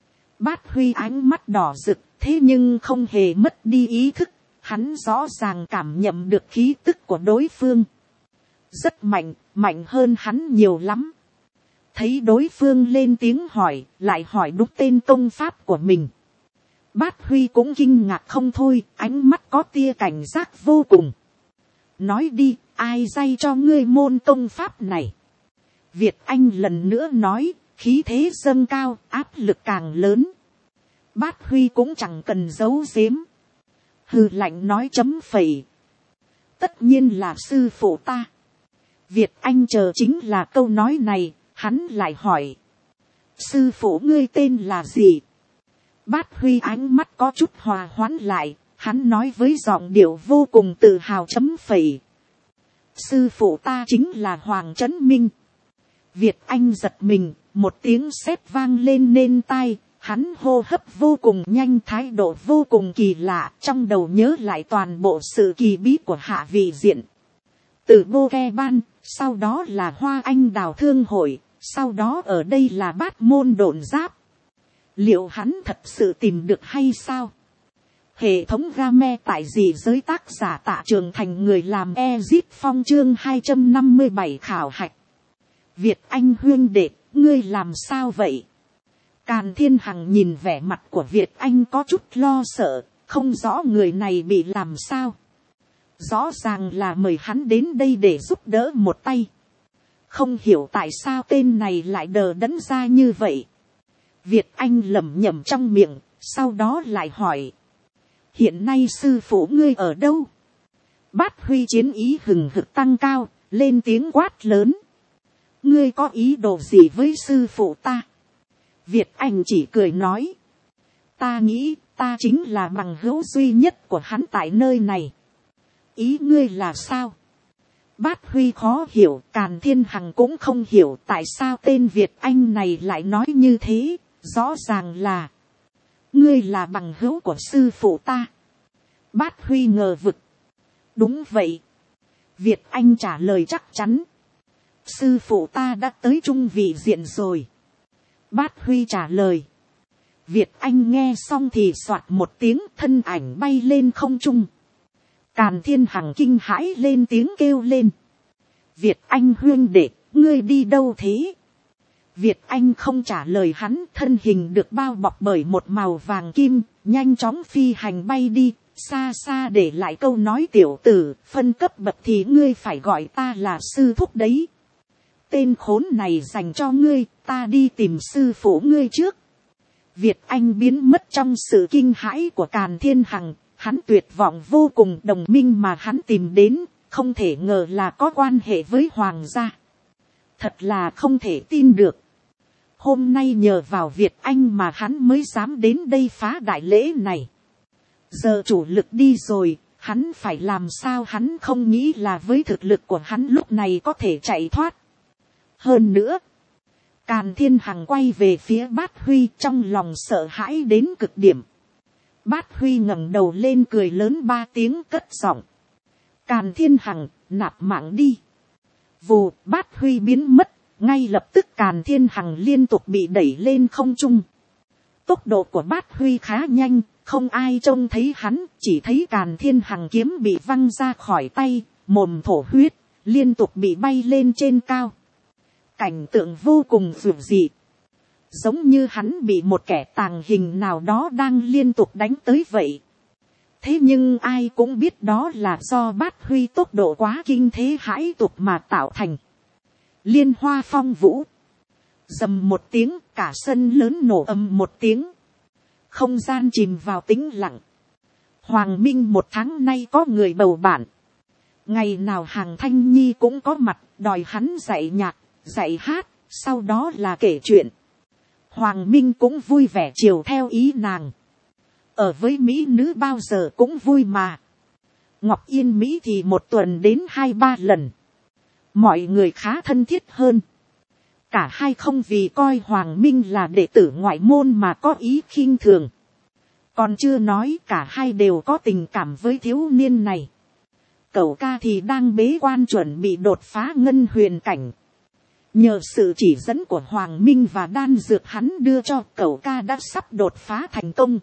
Bát Huy ánh mắt đỏ rực, thế nhưng không hề mất đi ý thức. Hắn rõ ràng cảm nhận được khí tức của đối phương. Rất mạnh, mạnh hơn hắn nhiều lắm. Thấy đối phương lên tiếng hỏi, lại hỏi đúng tên công pháp của mình. Bát Huy cũng kinh ngạc không thôi, ánh mắt có tia cảnh giác vô cùng. Nói đi, ai dạy cho ngươi môn công pháp này? Việt Anh lần nữa nói, khí thế dâng cao, áp lực càng lớn. Bát Huy cũng chẳng cần giấu giếm. Hừ lạnh nói chấm phẩy. Tất nhiên là sư phụ ta. Việt Anh chờ chính là câu nói này, hắn lại hỏi. Sư phụ ngươi tên là gì? Bát Huy ánh mắt có chút hòa hoãn lại, hắn nói với giọng điệu vô cùng tự hào chấm phẩy. Sư phụ ta chính là Hoàng Trấn Minh. Việt Anh giật mình, một tiếng sét vang lên nên tai, hắn hô hấp vô cùng nhanh, thái độ vô cùng kỳ lạ, trong đầu nhớ lại toàn bộ sự kỳ bí của Hạ Vị Diện. Từ Bô Ke Ban, sau đó là Hoa Anh Đào Thương Hội, sau đó ở đây là Bát Môn Độn Giáp. Liệu hắn thật sự tìm được hay sao? Hệ thống game tại gì giới tác giả Tạ Trường Thành người làm Ezit Phong chương 257 khảo hạch. Việt Anh huynh đệ, ngươi làm sao vậy? Càn Thiên Hằng nhìn vẻ mặt của Việt Anh có chút lo sợ, không rõ người này bị làm sao. Rõ ràng là mời hắn đến đây để giúp đỡ một tay. Không hiểu tại sao tên này lại đờ đẫn ra như vậy. Việt Anh lẩm nhẩm trong miệng, sau đó lại hỏi. Hiện nay sư phụ ngươi ở đâu? Bát Huy chiến ý hừng hực tăng cao, lên tiếng quát lớn. Ngươi có ý đồ gì với sư phụ ta? Việt Anh chỉ cười nói. Ta nghĩ ta chính là bằng hữu duy nhất của hắn tại nơi này. Ý ngươi là sao? Bát Huy khó hiểu, Càn Thiên Hằng cũng không hiểu tại sao tên Việt Anh này lại nói như thế. Rõ ràng là ngươi là bằng hữu của sư phụ ta. Bát Huy ngờ vực. Đúng vậy. Việt Anh trả lời chắc chắn. Sư phụ ta đã tới Trung Vị Diện rồi. Bát Huy trả lời. Việt Anh nghe xong thì soạt một tiếng, thân ảnh bay lên không trung. Càn Thiên Hằng kinh hãi lên tiếng kêu lên. Việt Anh huynh đệ, ngươi đi đâu thế? Việt Anh không trả lời hắn, thân hình được bao bọc bởi một màu vàng kim, nhanh chóng phi hành bay đi, xa xa để lại câu nói tiểu tử, phân cấp bậc thì ngươi phải gọi ta là sư thúc đấy. Tên khốn này dành cho ngươi, ta đi tìm sư phụ ngươi trước. Việt Anh biến mất trong sự kinh hãi của Càn Thiên Hằng, hắn tuyệt vọng vô cùng, đồng minh mà hắn tìm đến, không thể ngờ là có quan hệ với hoàng gia. Thật là không thể tin được. Hôm nay nhờ vào Việt Anh mà hắn mới dám đến đây phá đại lễ này. Giờ chủ lực đi rồi, hắn phải làm sao? Hắn không nghĩ là với thực lực của hắn lúc này có thể chạy thoát. Hơn nữa, Càn Thiên Hằng quay về phía Bát Huy trong lòng sợ hãi đến cực điểm. Bát Huy ngẩng đầu lên cười lớn 3 tiếng cất giọng. Càn Thiên Hằng, nạp mạng đi. Vù, Bát Huy biến mất, ngay lập tức Càn Thiên Hằng liên tục bị đẩy lên không trung. Tốc độ của Bát Huy khá nhanh, không ai trông thấy hắn, chỉ thấy Càn Thiên Hằng kiếm bị văng ra khỏi tay, mồm thổ huyết, liên tục bị bay lên trên cao. Cảnh tượng vô cùng dữ dị. Giống như hắn bị một kẻ tàng hình nào đó đang liên tục đánh tới vậy. Thế nhưng ai cũng biết đó là do Bát Huy tốc độ quá kinh thế hãi tục mà tạo thành. Liên hoa phong vũ. Rầm một tiếng, cả sân lớn nổ ầm một tiếng. Không gian chìm vào tĩnh lặng. Hoàng Minh một tháng nay có người bầu bạn. Ngày nào Hàng Thanh Nhi cũng có mặt, đòi hắn dạy nhạc, dạy hát, sau đó là kể chuyện. Hoàng Minh cũng vui vẻ chiều theo ý nàng. Ở với mỹ nữ bao giờ cũng vui mà. Ngọc Yên Mỹ thì một tuần đến 2-3 lần. Mọi người khá thân thiết hơn. Cả hai không vì coi Hoàng Minh là đệ tử ngoại môn mà có ý khinh thường. Còn chưa nói cả hai đều có tình cảm với thiếu niên này. Cậu ca thì đang bế quan chuẩn bị đột phá ngân huyền cảnh. Nhờ sự chỉ dẫn của Hoàng Minh và đan dược hắn đưa cho, cậu ca đã sắp đột phá thành công.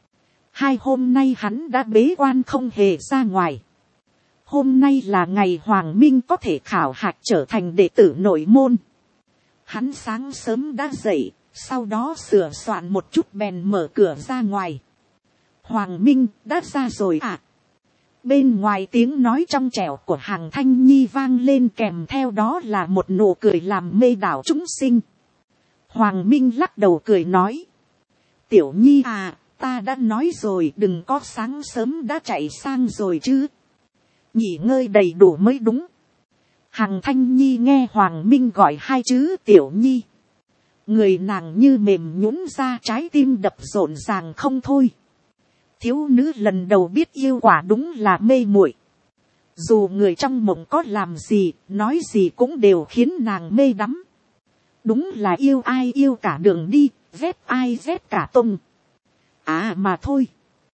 2 hôm nay hắn đã bế quan không hề ra ngoài. Hôm nay là ngày Hoàng Minh có thể khảo hạch trở thành đệ tử nội môn. Hắn sáng sớm đã dậy, sau đó sửa soạn một chút bèn mở cửa ra ngoài. Hoàng Minh, đã ra rồi à? Bên ngoài tiếng nói trong trẻo của Hàng Thanh Nhi vang lên, kèm theo đó là một nụ cười làm mê đảo chúng sinh. Hoàng Minh lắc đầu cười nói. Tiểu Nhi à, ta đã nói rồi đừng có sáng sớm đã chạy sang rồi chứ. Nghỉ ngơi đầy đủ mới đúng. Hàng Thanh Nhi nghe Hoàng Minh gọi 2 chữ Tiểu Nhi. Người nàng như mềm nhũn ra, trái tim đập rộn ràng không thôi. Thiếu nữ lần đầu biết yêu quả đúng là mê muội. Dù người trong mộng có làm gì, nói gì cũng đều khiến nàng mê đắm. Đúng là yêu ai yêu cả đường đi, ghét ai ghét cả tung. À mà thôi.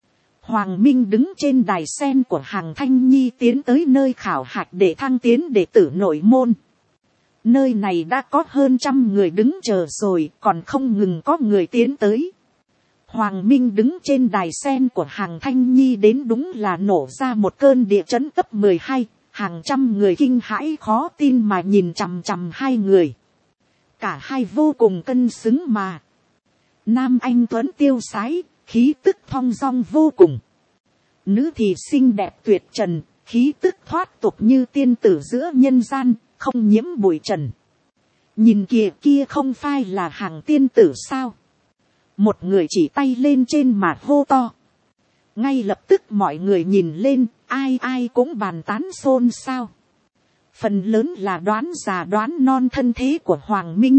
Hoàng Minh đứng trên đài sen của Hàng Thanh Nhi tiến tới nơi khảo hạch để thăng tiến đệ tử nội môn. Nơi này đã có hơn 100 người đứng chờ rồi, còn không ngừng có người tiến tới. Hoàng Minh đứng trên đài sen của Hàng Thanh Nhi đến đúng là nổ ra một cơn địa chấn cấp 12, hàng trăm người kinh hãi khó tin mà nhìn chằm chằm hai người. Cả hai vô cùng cân xứng mà. Nam anh tuấn tiêu sái, khí tức thong dong vô cùng. Nữ thì xinh đẹp tuyệt trần, khí tức thoát tục như tiên tử giữa nhân gian, không nhiễm bụi trần. Nhìn kìa, kia không phải là Hàng tiên tử sao? Một người chỉ tay lên trên mà hô to. Ngay lập tức mọi người nhìn lên, ai ai cũng bàn tán xôn xao. Phần lớn là đoán già đoán non thân thế của Hoàng Minh.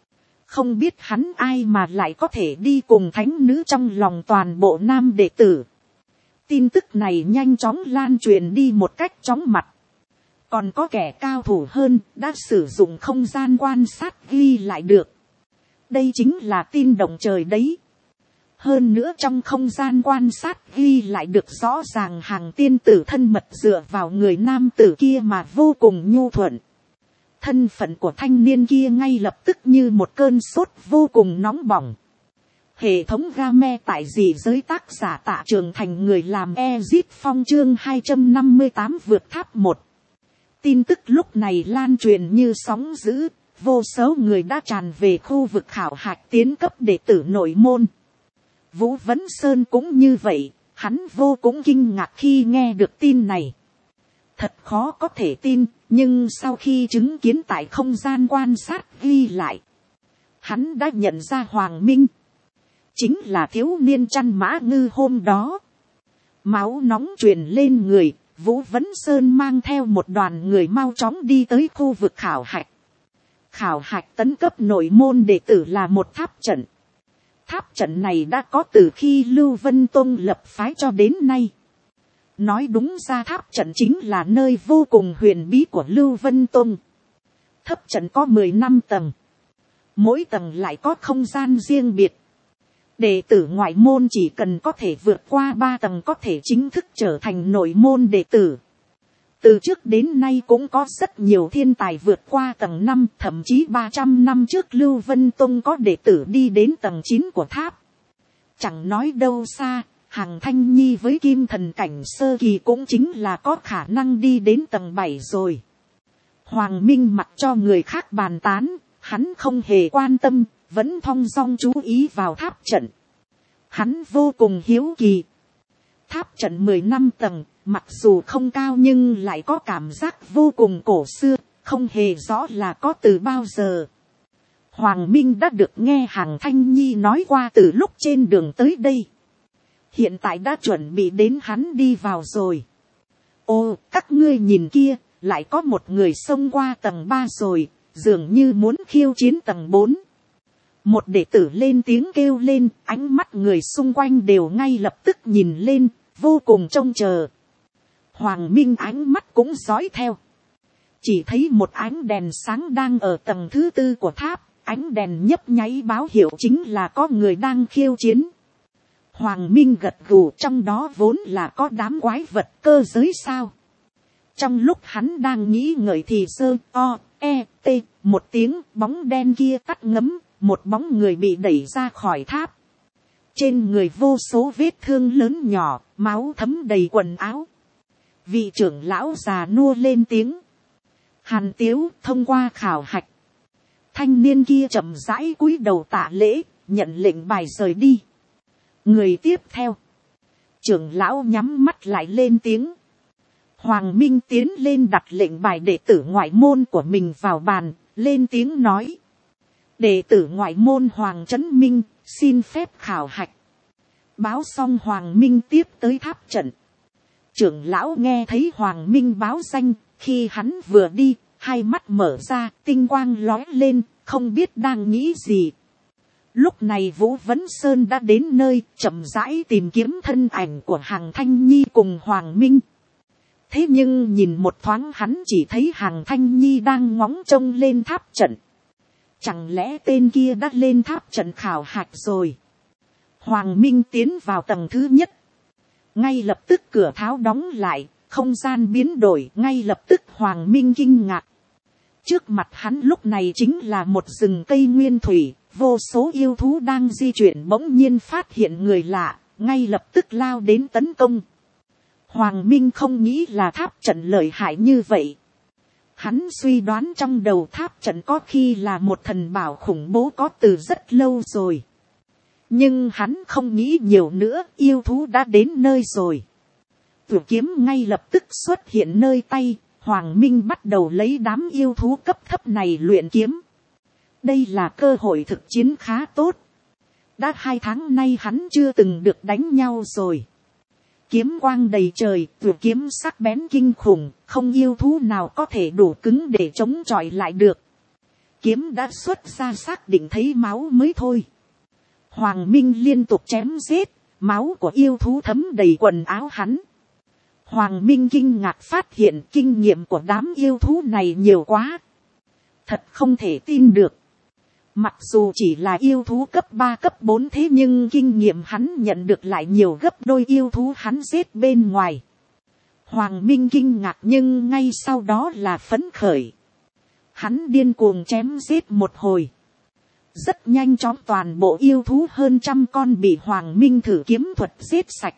Không biết hắn ai mà lại có thể đi cùng thánh nữ trong lòng toàn bộ nam đệ tử. Tin tức này nhanh chóng lan truyền đi một cách chóng mặt. Còn có kẻ cao thủ hơn đã sử dụng không gian quan sát ghi lại được. Đây chính là tin động trời đấy. Hơn nữa trong không gian quan sát ghi lại được rõ ràng Hàng tiên tử thân mật dựa vào người nam tử kia mà vô cùng nhu thuận. Thân phận của thanh niên kia ngay lập tức như một cơn sốt vô cùng nóng bỏng. Hệ thống game tại dị giới tác giả Tạ Trường Thành người làm Ezit Phong chương 258 vượt tháp 1. Tin tức lúc này lan truyền như sóng dữ, vô số người đã tràn về khu vực khảo hạch tiến cấp đệ tử nội môn. Vũ Vấn Sơn cũng như vậy, hắn vô cùng kinh ngạc khi nghe được tin này. Thật khó có thể tin, nhưng sau khi chứng kiến tại không gian quan sát ghi lại, hắn đã nhận ra Hoàng Minh chính là thiếu niên chăn mã ngư hôm đó. Máu nóng truyền lên người, Vũ Vấn Sơn mang theo một đoàn người mau chóng đi tới khu vực khảo hạch. Khảo hạch tấn cấp nội môn đệ tử là một tháp trận. Tháp trận này đã có từ khi Lưu Vân Tông lập phái cho đến nay. Nói đúng ra tháp trận chính là nơi vô cùng huyền bí của Lưu Vân Tông. Tháp trận có 15 tầng. Mỗi tầng lại có không gian riêng biệt. Đệ tử ngoại môn chỉ cần có thể vượt qua 3 tầng có thể chính thức trở thành nội môn đệ tử. Từ trước đến nay cũng có rất nhiều thiên tài vượt qua tầng 5, thậm chí 300 năm trước Lưu Vân Tông có đệ tử đi đến tầng 9 của tháp. Chẳng nói đâu xa, Hằng Thanh Nhi với kim thần cảnh sơ kỳ cũng chính là có khả năng đi đến tầng 7 rồi. Hoàng Minh mặc cho người khác bàn tán, hắn không hề quan tâm, vẫn thong dong chú ý vào tháp trận. Hắn vô cùng hiếu kỳ. Tháp trận 15 tầng, mặc dù không cao nhưng lại có cảm giác vô cùng cổ xưa, không hề rõ là có từ bao giờ. Hoàng Minh đã được nghe Hằng Thanh Nhi nói qua từ lúc trên đường tới đây. Hiện tại đã chuẩn bị đến hắn đi vào rồi. Ô, các ngươi nhìn kia, lại có một người xông qua tầng 3 rồi, dường như muốn khiêu chiến tầng 4. Một đệ tử lên tiếng kêu lên, ánh mắt người xung quanh đều ngay lập tức nhìn lên, vô cùng trông chờ. Hoàng Minh ánh mắt cũng dõi theo. Chỉ thấy một ánh đèn sáng đang ở tầng thứ 4 của tháp, ánh đèn nhấp nháy báo hiệu chính là có người đang khiêu chiến. Hoàng Minh gật gù, trong đó vốn là có đám quái vật cơ giới sao. Trong lúc hắn đang nghĩ ngợi thì một tiếng bóng đen kia tắt ngấm, một bóng người bị đẩy ra khỏi tháp. Trên người vô số vết thương lớn nhỏ, máu thấm đầy quần áo. Vị trưởng lão già nua lên tiếng. Hàn Tiếu thông qua khảo hạch. Thanh niên kia chậm rãi cúi đầu tạ lễ, nhận lệnh bài rời đi. Người tiếp theo. Trưởng lão nhắm mắt lại lên tiếng. Hoàng Minh tiến lên đặt lệnh bài đệ tử ngoại môn của mình vào bàn, lên tiếng nói. Đệ tử ngoại môn Hoàng Trấn Minh, xin phép khảo hạch. Báo xong Hoàng Minh tiếp tới tháp trận. Trưởng lão nghe thấy Hoàng Minh báo danh, khi hắn vừa đi, hai mắt mở ra, tinh quang lóe lên, không biết đang nghĩ gì. Lúc này Vũ Vấn Sơn đã đến nơi, chậm rãi tìm kiếm thân ảnh của Hằng Thanh Nhi cùng Hoàng Minh. Thế nhưng nhìn một thoáng hắn chỉ thấy Hằng Thanh Nhi đang ngóng trông lên tháp trận. Chẳng lẽ tên kia đã lên tháp trận khảo hạch rồi? Hoàng Minh tiến vào tầng thứ nhất. Ngay lập tức cửa tháo đóng lại, không gian biến đổi, ngay lập tức Hoàng Minh kinh ngạc. Trước mặt hắn lúc này chính là một rừng cây nguyên thủy, vô số yêu thú đang di chuyển, bỗng nhiên phát hiện người lạ, ngay lập tức lao đến tấn công. Hoàng Minh không nghĩ là tháp trận lợi hại như vậy. Hắn suy đoán trong đầu tháp trận có khi là một thần bảo khủng bố có từ rất lâu rồi. Nhưng hắn không nghĩ nhiều nữa, yêu thú đã đến nơi rồi. Tử kiếm ngay lập tức xuất hiện nơi tay, Hoàng Minh bắt đầu lấy đám yêu thú cấp thấp này luyện kiếm. Đây là cơ hội thực chiến khá tốt. Đã 2 tháng nay hắn chưa từng được đánh nhau rồi. Kiếm quang đầy trời, tử kiếm sắc bén kinh khủng, không yêu thú nào có thể đủ cứng để chống chọi lại được. Kiếm đã xuất ra xác định thấy máu mới thôi. Hoàng Minh liên tục chém giết, máu của yêu thú thấm đầy quần áo hắn. Hoàng Minh kinh ngạc phát hiện kinh nghiệm của đám yêu thú này nhiều quá. Thật không thể tin được. Mặc dù chỉ là yêu thú cấp 3 cấp 4 thế nhưng kinh nghiệm hắn nhận được lại nhiều gấp đôi yêu thú hắn giết bên ngoài. Hoàng Minh kinh ngạc nhưng ngay sau đó là phấn khởi. Hắn điên cuồng chém giết một hồi. Rất nhanh chóng toàn bộ yêu thú hơn 100 con bị Hoàng Minh thử kiếm thuật giết sạch.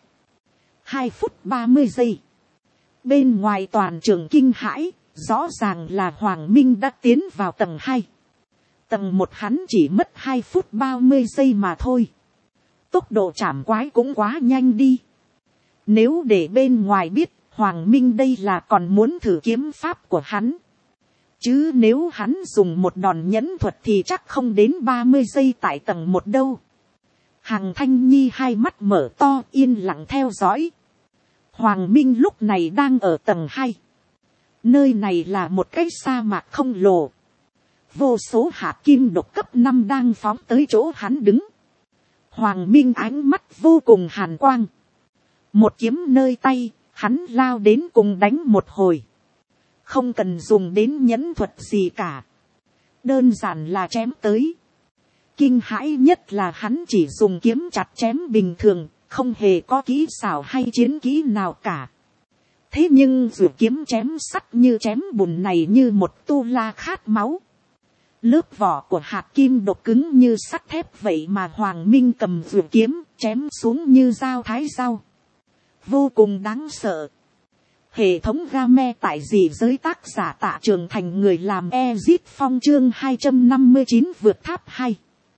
2 phút 30 giây. Bên ngoài toàn trường kinh hãi, rõ ràng là Hoàng Minh đã tiến vào tầng 2. Tầng 1 hắn chỉ mất 2 phút 30 giây mà thôi. Tốc độ chảm quái cũng quá nhanh đi. Nếu để bên ngoài biết Hoàng Minh đây là còn muốn thử kiếm pháp của hắn. Chứ nếu hắn dùng một đòn nhẫn thuật thì chắc không đến 30 giây tại tầng 1 đâu. Hằng Thanh Nhi hai mắt mở to yên lặng theo dõi. Hoàng Minh lúc này đang ở tầng 2. Nơi này là một cái sa mạc không lồ. Vô số hạt kim độc cấp 5 đang phóng tới chỗ hắn đứng. Hoàng Minh ánh mắt vô cùng hàn quang. Một kiếm nơi tay, hắn lao đến cùng đánh một hồi. Không cần dùng đến nhẫn thuật gì cả. Đơn giản là chém tới. Kinh hãi nhất là hắn chỉ dùng kiếm chặt chém bình thường, không hề có kỹ xảo hay chiến kỹ nào cả. Thế nhưng dù kiếm chém sắt như chém bùn này như một tu la khát máu. Lớp vỏ của hạt kim độc cứng như sắt thép vậy mà Hoàng Minh cầm dù kiếm chém xuống như dao thái rau. Vô cùng đáng sợ. Hệ thống game tại dị giới tác giả Tạ Trường Thành, người làm Ezit Phong chương 259 vượt tháp 2.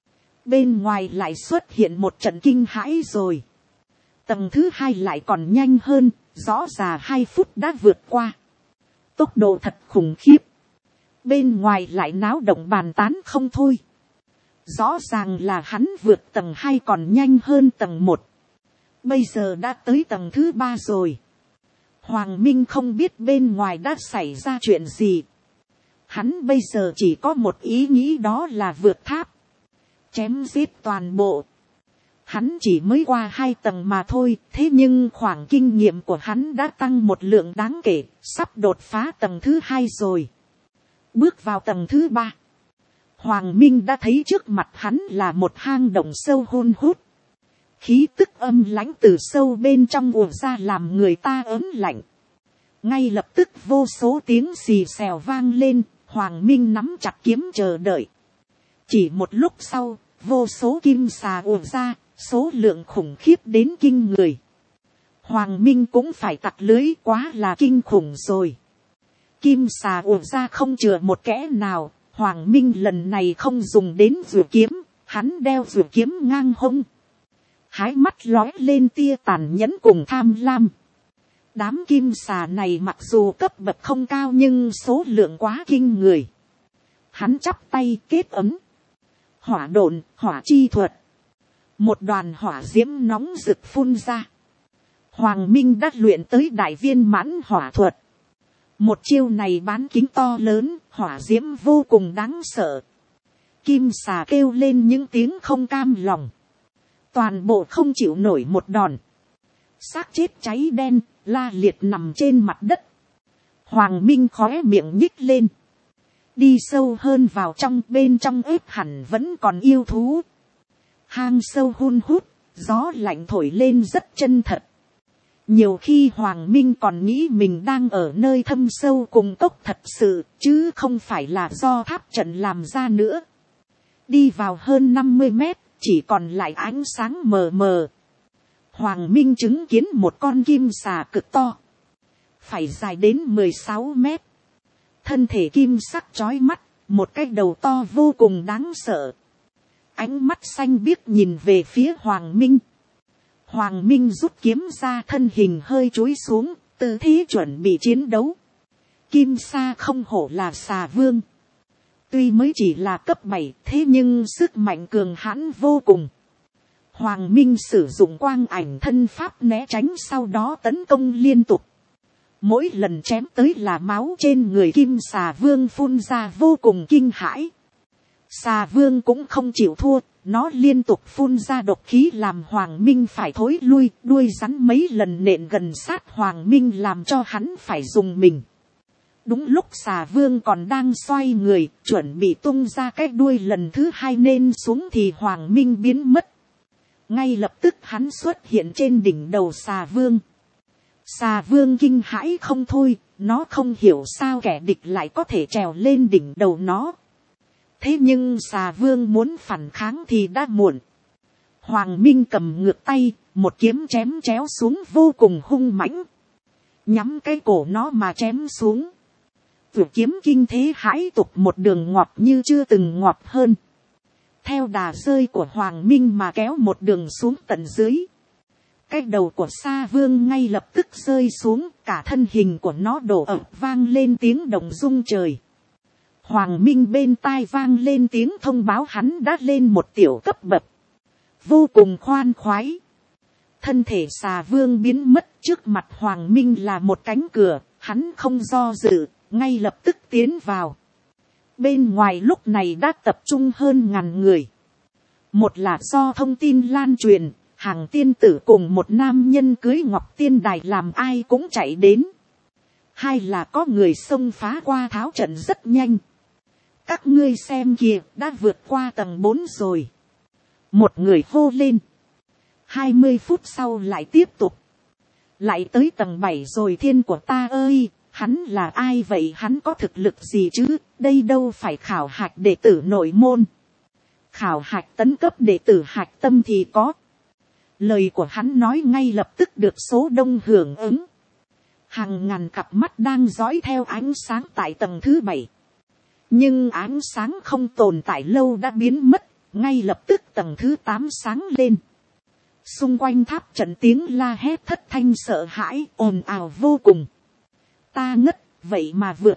Bên ngoài lại xuất hiện một trận kinh hãi rồi. Tầng thứ 2 lại còn nhanh hơn, rõ ràng 2 phút đã vượt qua. Tốc độ thật khủng khiếp. Bên ngoài lại náo động bàn tán không thôi. Rõ ràng là hắn vượt tầng 2 còn nhanh hơn tầng 1. Bây giờ đã tới tầng thứ 3 rồi. Hoàng Minh không biết bên ngoài đã xảy ra chuyện gì. Hắn bây giờ chỉ có một ý nghĩ, đó là vượt tháp. Chém giết toàn bộ. Hắn chỉ mới qua 2 tầng mà thôi. Thế nhưng khoảng kinh nghiệm của hắn đã tăng một lượng đáng kể. Sắp đột phá tầng thứ 2 rồi. Bước vào tầng thứ 3. Hoàng Minh đã thấy trước mặt hắn là một hang động sâu hun hút. Khí tức âm lãnh từ sâu bên trong ùa ra làm người ta ớn lạnh. Ngay lập tức vô số tiếng xì xèo vang lên. Hoàng Minh nắm chặt kiếm chờ đợi. Chỉ một lúc sau, vô số kim xà ùa ra, số lượng khủng khiếp đến kinh người. Hoàng Minh cũng phải tặc lưới, quá là kinh khủng rồi. Kim xà ùa ra không chừa một kẽ nào. Hoàng Minh lần này không dùng đến dùi kiếm, hắn đeo dùi kiếm ngang hông. Hái mắt lói lên tia tàn nhẫn cùng tham lam. Đám kim xà này mặc dù cấp bậc không cao nhưng số lượng quá kinh người. Hắn chắp tay kết ấn. Hỏa độn, hỏa chi thuật. Một đoàn hỏa diễm nóng rực phun ra. Hoàng Minh đã luyện tới đại viên mãn hỏa thuật. Một chiêu này bán kính to lớn, hỏa diễm vô cùng đáng sợ. Kim xà kêu lên những tiếng không cam lòng. Toàn bộ không chịu nổi một đòn. Xác chết cháy đen, la liệt nằm trên mặt đất. Hoàng Minh khóe miệng nhích lên. Đi sâu hơn vào trong, bên trong ếp hẳn vẫn còn yêu thú. Hang sâu hun hút, gió lạnh thổi lên rất chân thật. Nhiều khi Hoàng Minh còn nghĩ mình đang ở nơi thâm sâu cùng cốc thật sự, chứ không phải là do tháp trận làm ra nữa. Đi vào hơn 50 mét, chỉ còn lại ánh sáng mờ mờ. Hoàng Minh chứng kiến một con kim xà cực to. Phải dài đến 16 mét. Thân thể kim sắc chói mắt, một cái đầu to vô cùng đáng sợ. Ánh mắt xanh biếc nhìn về phía Hoàng Minh. Hoàng Minh rút kiếm ra, thân hình hơi chúi xuống, tư thế chuẩn bị chiến đấu. Kim sa không hổ là xà vương. Tuy mới chỉ là cấp 7, thế nhưng sức mạnh cường hãn vô cùng. Hoàng Minh sử dụng quang ảnh thân pháp né tránh, sau đó tấn công liên tục. Mỗi lần chém tới là máu trên người kim xà vương phun ra vô cùng kinh hãi. Xà vương cũng không chịu thua, nó liên tục phun ra độc khí làm Hoàng Minh phải thối lui, đuôi rắn mấy lần nện gần sát Hoàng Minh làm cho hắn phải dùng mình. Đúng lúc xà vương còn đang xoay người, chuẩn bị tung ra cái đuôi lần thứ 2 nên xuống thì Hoàng Minh biến mất. Ngay lập tức hắn xuất hiện trên đỉnh đầu xà vương. Xà vương kinh hãi không thôi, nó không hiểu sao kẻ địch lại có thể trèo lên đỉnh đầu nó. Thế nhưng xà vương muốn phản kháng thì đã muộn. Hoàng Minh cầm ngược tay, một kiếm chém chéo xuống vô cùng hung mãnh. Nhắm cái cổ nó mà chém xuống. Vừa kiếm kinh thế hãi tục, một đường ngọt như chưa từng ngọt hơn. Theo đà rơi của Hoàng Minh mà kéo một đường xuống tận dưới. Cái đầu của Sa Vương ngay lập tức rơi xuống, cả thân hình của nó đổ ập vang lên tiếng động rung trời. Hoàng Minh bên tai vang lên tiếng thông báo hắn đã lên một tiểu cấp bậc. Vô cùng khoan khoái. Thân thể Xà Vương biến mất, trước mặt Hoàng Minh là một cánh cửa, hắn không do dự, ngay lập tức tiến vào. Bên ngoài lúc này đã tập trung hơn 1000 người. Một là do thông tin lan truyền, hàng tiên tử cùng một nam nhân cưới ngọc tiên đài làm ai cũng chạy đến. Hai là có người xông phá qua tháo trận rất nhanh. Các ngươi xem kìa, đã vượt qua tầng 4 rồi. Một người hô lên. 20 phút sau lại tiếp tục. Lại tới tầng 7 rồi thiên của ta ơi, hắn là ai vậy, hắn có thực lực gì chứ, đây đâu phải khảo hạch đệ tử nội môn. Khảo hạch tấn cấp đệ tử hạch tâm thì có. Lời của hắn nói ngay lập tức được số đông hưởng ứng. Hàng ngàn cặp mắt đang dõi theo ánh sáng tại tầng thứ 7. Nhưng ánh sáng không tồn tại lâu đã biến mất, ngay lập tức tầng thứ 8 sáng lên. Xung quanh tháp trận tiếng la hét thất thanh sợ hãi ồn ào vô cùng. Ta ngất, vậy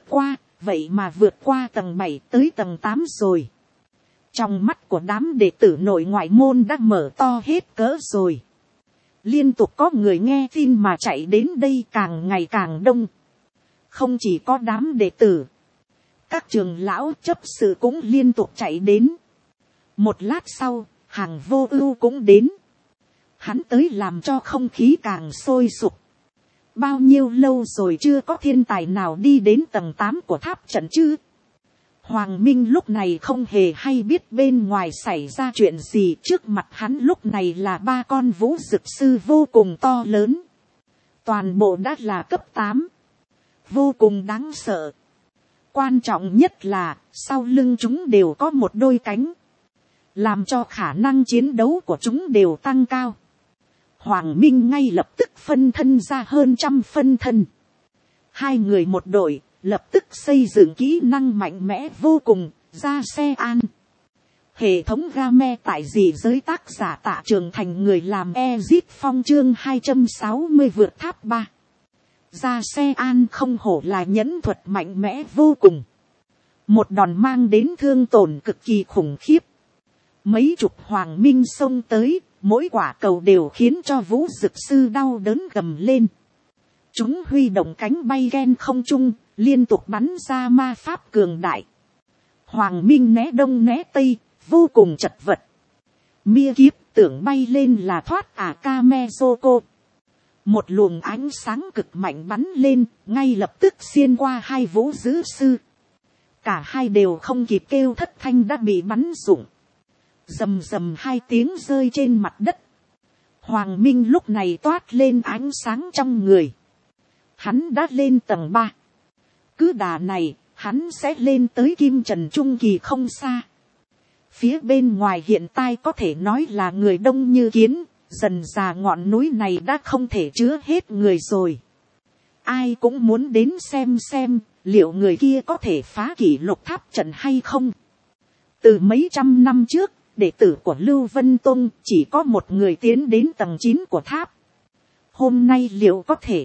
mà vượt qua tầng 7 tới tầng 8 rồi. Trong mắt của đám đệ tử nội ngoại môn đã mở to hết cỡ rồi. Liên tục có người nghe tin mà chạy đến đây càng ngày càng đông. Không chỉ có đám đệ tử, các trường lão chấp sự cũng liên tục chạy đến. Một lát sau, Hàng Vô Ưu cũng đến. Hắn tới làm cho không khí càng sôi sục. Bao nhiêu lâu rồi chưa có thiên tài nào đi đến tầng 8 của tháp trận chứ? Hoàng Minh lúc này không hề hay biết bên ngoài xảy ra chuyện gì, trước mặt hắn lúc này là 3 con vũ dực sư vô cùng to lớn. Toàn bộ đã là cấp 8. Vô cùng đáng sợ. Quan trọng nhất là sau lưng chúng đều có một đôi cánh, làm cho khả năng chiến đấu của chúng đều tăng cao. Hoàng Minh ngay lập tức phân thân ra hơn 100 phân thân. 2 người một đội, lập tức xây dựng kỹ năng mạnh mẽ vô cùng, ra xe an. Hệ thống game tại dị giới tác giả Tạ Trường Thành người làm Ezit Phong chương 260 vượt tháp 3. Ra xe an không hổ là nhẫn thuật mạnh mẽ vô cùng. Một đòn mang đến thương tổn cực kỳ khủng khiếp. Mấy chục hoàng minh xông tới, mỗi quả cầu đều khiến cho vũ dực sư đau đớn gầm lên. Chúng huy động cánh bay ghen không trung, liên tục bắn ra ma pháp cường đại. Hoàng minh né đông né tây, vô cùng chật vật. Mia kiếp tưởng bay lên là thoát Akamezoko. Một luồng ánh sáng cực mạnh bắn lên, ngay lập tức xuyên qua 2 vũ dữ sư. Cả 2 đều không kịp kêu thất thanh đã bị bắn rụng. Rầm rầm 2 tiếng rơi trên mặt đất. Hoàng Minh lúc này toát lên ánh sáng trong người. Hắn đã lên tầng 3. Cứ đà này, hắn sẽ lên tới Kim Trần Trung Kỳ không xa. Phía bên ngoài hiện tại có thể nói là người đông như kiến. Dần già ngọn núi này đã không thể chứa hết người rồi. Ai cũng muốn đến xem liệu người kia có thể phá kỷ lục tháp trận hay không. Từ mấy trăm năm trước, đệ tử của Lưu Vân Tông chỉ có một người tiến đến tầng 9 của tháp. Hôm nay liệu có thể?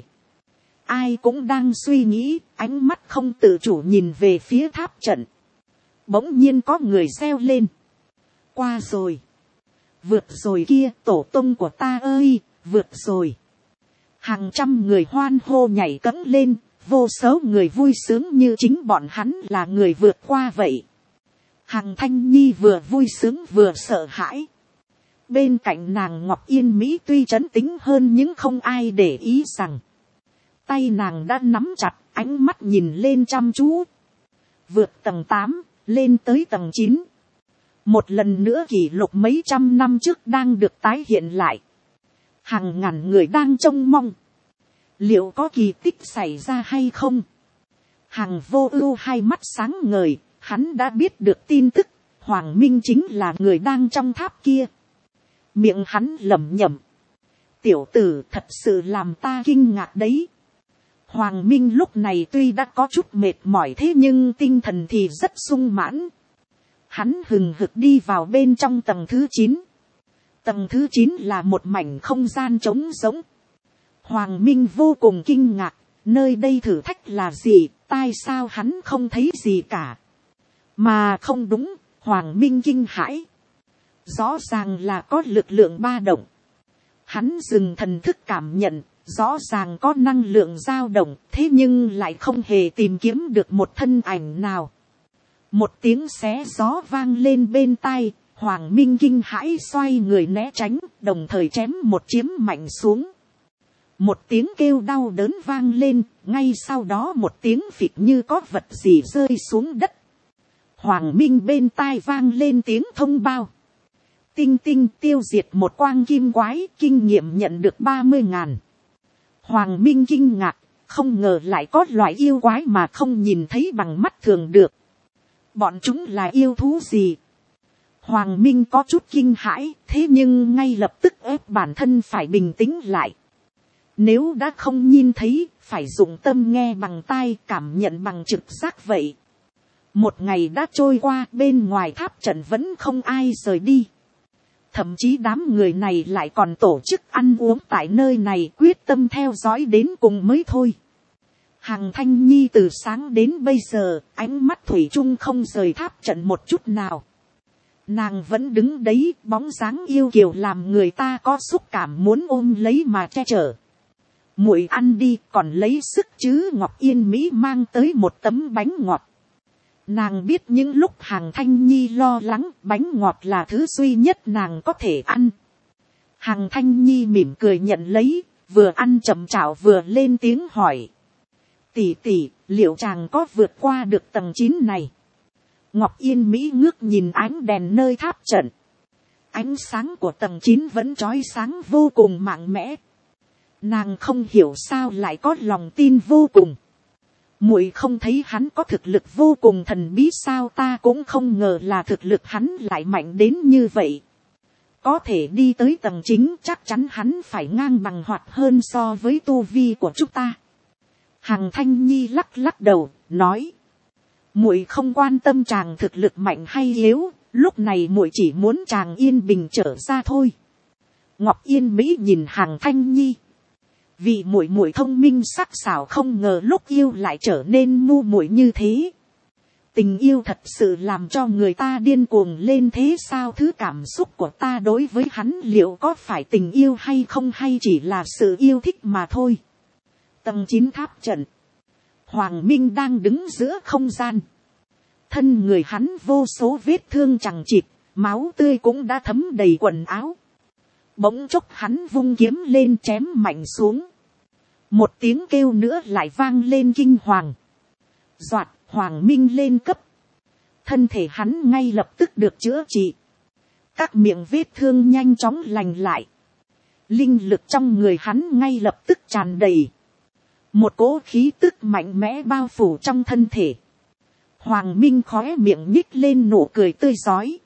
Ai cũng đang suy nghĩ, ánh mắt không tự chủ nhìn về phía tháp trận. Bỗng nhiên có người reo lên. Qua rồi. Vượt rồi kia, tổ tông của ta ơi, vượt rồi. Hàng trăm người hoan hô nhảy cẫng lên, vô số người vui sướng như chính bọn hắn là người vượt qua vậy. Hằng Thanh Nhi vừa vui sướng vừa sợ hãi. Bên cạnh nàng Ngọc Yên Mỹ tuy trấn tĩnh hơn nhưng không ai để ý rằng. Tay nàng đã nắm chặt, ánh mắt nhìn lên chăm chú. Vượt tầng 8, lên tới tầng 9. Một lần nữa kỷ lục mấy trăm năm trước đang được tái hiện lại. Hàng ngàn người đang trông mong. Liệu có kỳ tích xảy ra hay không? Hàng Vô Ưu 2 mắt sáng ngời, hắn đã biết được tin tức. Hoàng Minh chính là người đang trong tháp kia. Miệng hắn lẩm nhẩm. Tiểu tử thật sự làm ta kinh ngạc đấy. Hoàng Minh lúc này tuy đã có chút mệt mỏi thế nhưng tinh thần thì rất sung mãn. Hắn hừng hực đi vào bên trong tầng thứ 9. Tầng thứ 9 là một mảnh không gian trống rỗng. Hoàng Minh vô cùng kinh ngạc, nơi đây thử thách là gì, tại sao hắn không thấy gì cả. Mà không đúng, Hoàng Minh kinh hãi. Rõ ràng là có lực lượng ba động. Hắn dừng thần thức cảm nhận, rõ ràng có năng lượng dao động, thế nhưng lại không hề tìm kiếm được một thân ảnh nào. Một tiếng xé gió vang lên bên tai, Hoàng Minh kinh hãi xoay người né tránh, đồng thời chém một chiếm mạnh xuống. Một tiếng kêu đau đớn vang lên, ngay sau đó một tiếng phịch như có vật gì rơi xuống đất. Hoàng Minh bên tai vang lên tiếng thông báo. Tinh tinh tiêu diệt một quang kim quái, kinh nghiệm nhận được 30.000. Hoàng Minh kinh ngạc, không ngờ lại có loại yêu quái mà không nhìn thấy bằng mắt thường được. Bọn chúng là yêu thú gì? Hoàng Minh có chút kinh hãi, thế nhưng ngay lập tức ép bản thân phải bình tĩnh lại. Nếu đã không nhìn thấy, phải dùng tâm nghe bằng tai, cảm nhận bằng trực giác vậy. Một ngày đã trôi qua, bên ngoài tháp trận vẫn không ai rời đi. Thậm chí đám người này lại còn tổ chức ăn uống tại nơi này, quyết tâm theo dõi đến cùng mới thôi. Hằng Thanh Nhi từ sáng đến bây giờ, ánh mắt thủy chung không rời tháp trận một chút nào. Nàng vẫn đứng đấy, bóng dáng yêu kiều làm người ta có xúc cảm muốn ôm lấy mà che chở. Muội ăn đi, còn lấy sức chứ. Ngọc Yên Mỹ mang tới một tấm bánh ngọt. Nàng biết những lúc Hằng Thanh Nhi lo lắng, bánh ngọt là thứ duy nhất nàng có thể ăn. Hằng Thanh Nhi mỉm cười nhận lấy, vừa ăn chậm chạp vừa lên tiếng hỏi. Tỷ tỷ, liệu chàng có vượt qua được tầng 9 này? Ngọc Yên Mỹ ngước nhìn ánh đèn nơi tháp trận. Ánh sáng của tầng 9 vẫn chói sáng vô cùng mạnh mẽ. Nàng không hiểu sao lại có lòng tin vô cùng. Muội không thấy hắn có thực lực vô cùng thần bí sao? Ta cũng không ngờ là thực lực hắn lại mạnh đến như vậy. Có thể đi tới tầng 9 chắc chắn hắn phải ngang bằng hoặc hơn so với tu vi của chúng ta. Hằng Thanh Nhi lắc lắc đầu, nói. Muội không quan tâm chàng thực lực mạnh hay yếu, lúc này muội chỉ muốn chàng yên bình trở ra thôi. Ngọc Yên Mỹ nhìn Hằng Thanh Nhi. Vì muội muội thông minh sắc sảo, không ngờ lúc yêu lại trở nên ngu muội như thế. Tình yêu thật sự làm cho người ta điên cuồng lên thế sao? Thứ cảm xúc của ta đối với hắn liệu có phải tình yêu hay không, hay chỉ là sự yêu thích mà thôi. Tầng 9 tháp trận. Hoàng Minh đang đứng giữa không gian. Thân người hắn vô số vết thương chằng chịt, máu tươi cũng đã thấm đầy quần áo. Bỗng chốc hắn vung kiếm lên chém mạnh xuống. Một tiếng kêu nữa lại vang lên kinh hoàng. Doạt, Hoàng Minh lên cấp. Thân thể hắn ngay lập tức được chữa trị. Các miệng vết thương nhanh chóng lành lại. Linh lực trong người hắn ngay lập tức tràn đầy. Một cỗ khí tức mạnh mẽ bao phủ trong thân thể. Hoàng Minh khóe miệng nhích lên nụ cười tươi rói.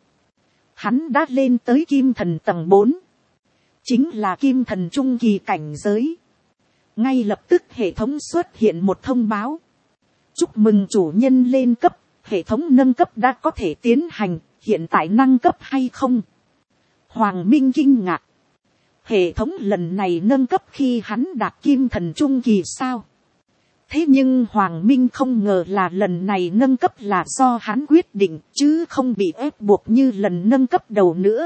Hắn đã lên tới kim thần tầng 4. Chính là kim thần trung kỳ cảnh giới. Ngay lập tức hệ thống xuất hiện một thông báo. Chúc mừng chủ nhân lên cấp, hệ thống nâng cấp đã có thể tiến hành, hiện tại nâng cấp hay không? Hoàng Minh kinh ngạc. Hệ thống lần này nâng cấp khi hắn đạt kim thần trung kỳ sao? Thế nhưng Hoàng Minh không ngờ là lần này nâng cấp là do hắn quyết định, chứ không bị ép buộc như lần nâng cấp đầu nữa.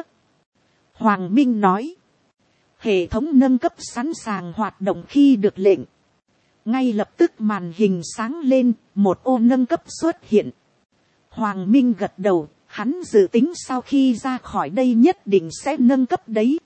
Hoàng Minh nói. Hệ thống nâng cấp sẵn sàng hoạt động khi được lệnh. Ngay lập tức màn hình sáng lên, một ô nâng cấp xuất hiện. Hoàng Minh gật đầu, hắn dự tính sau khi ra khỏi đây nhất định sẽ nâng cấp đấy.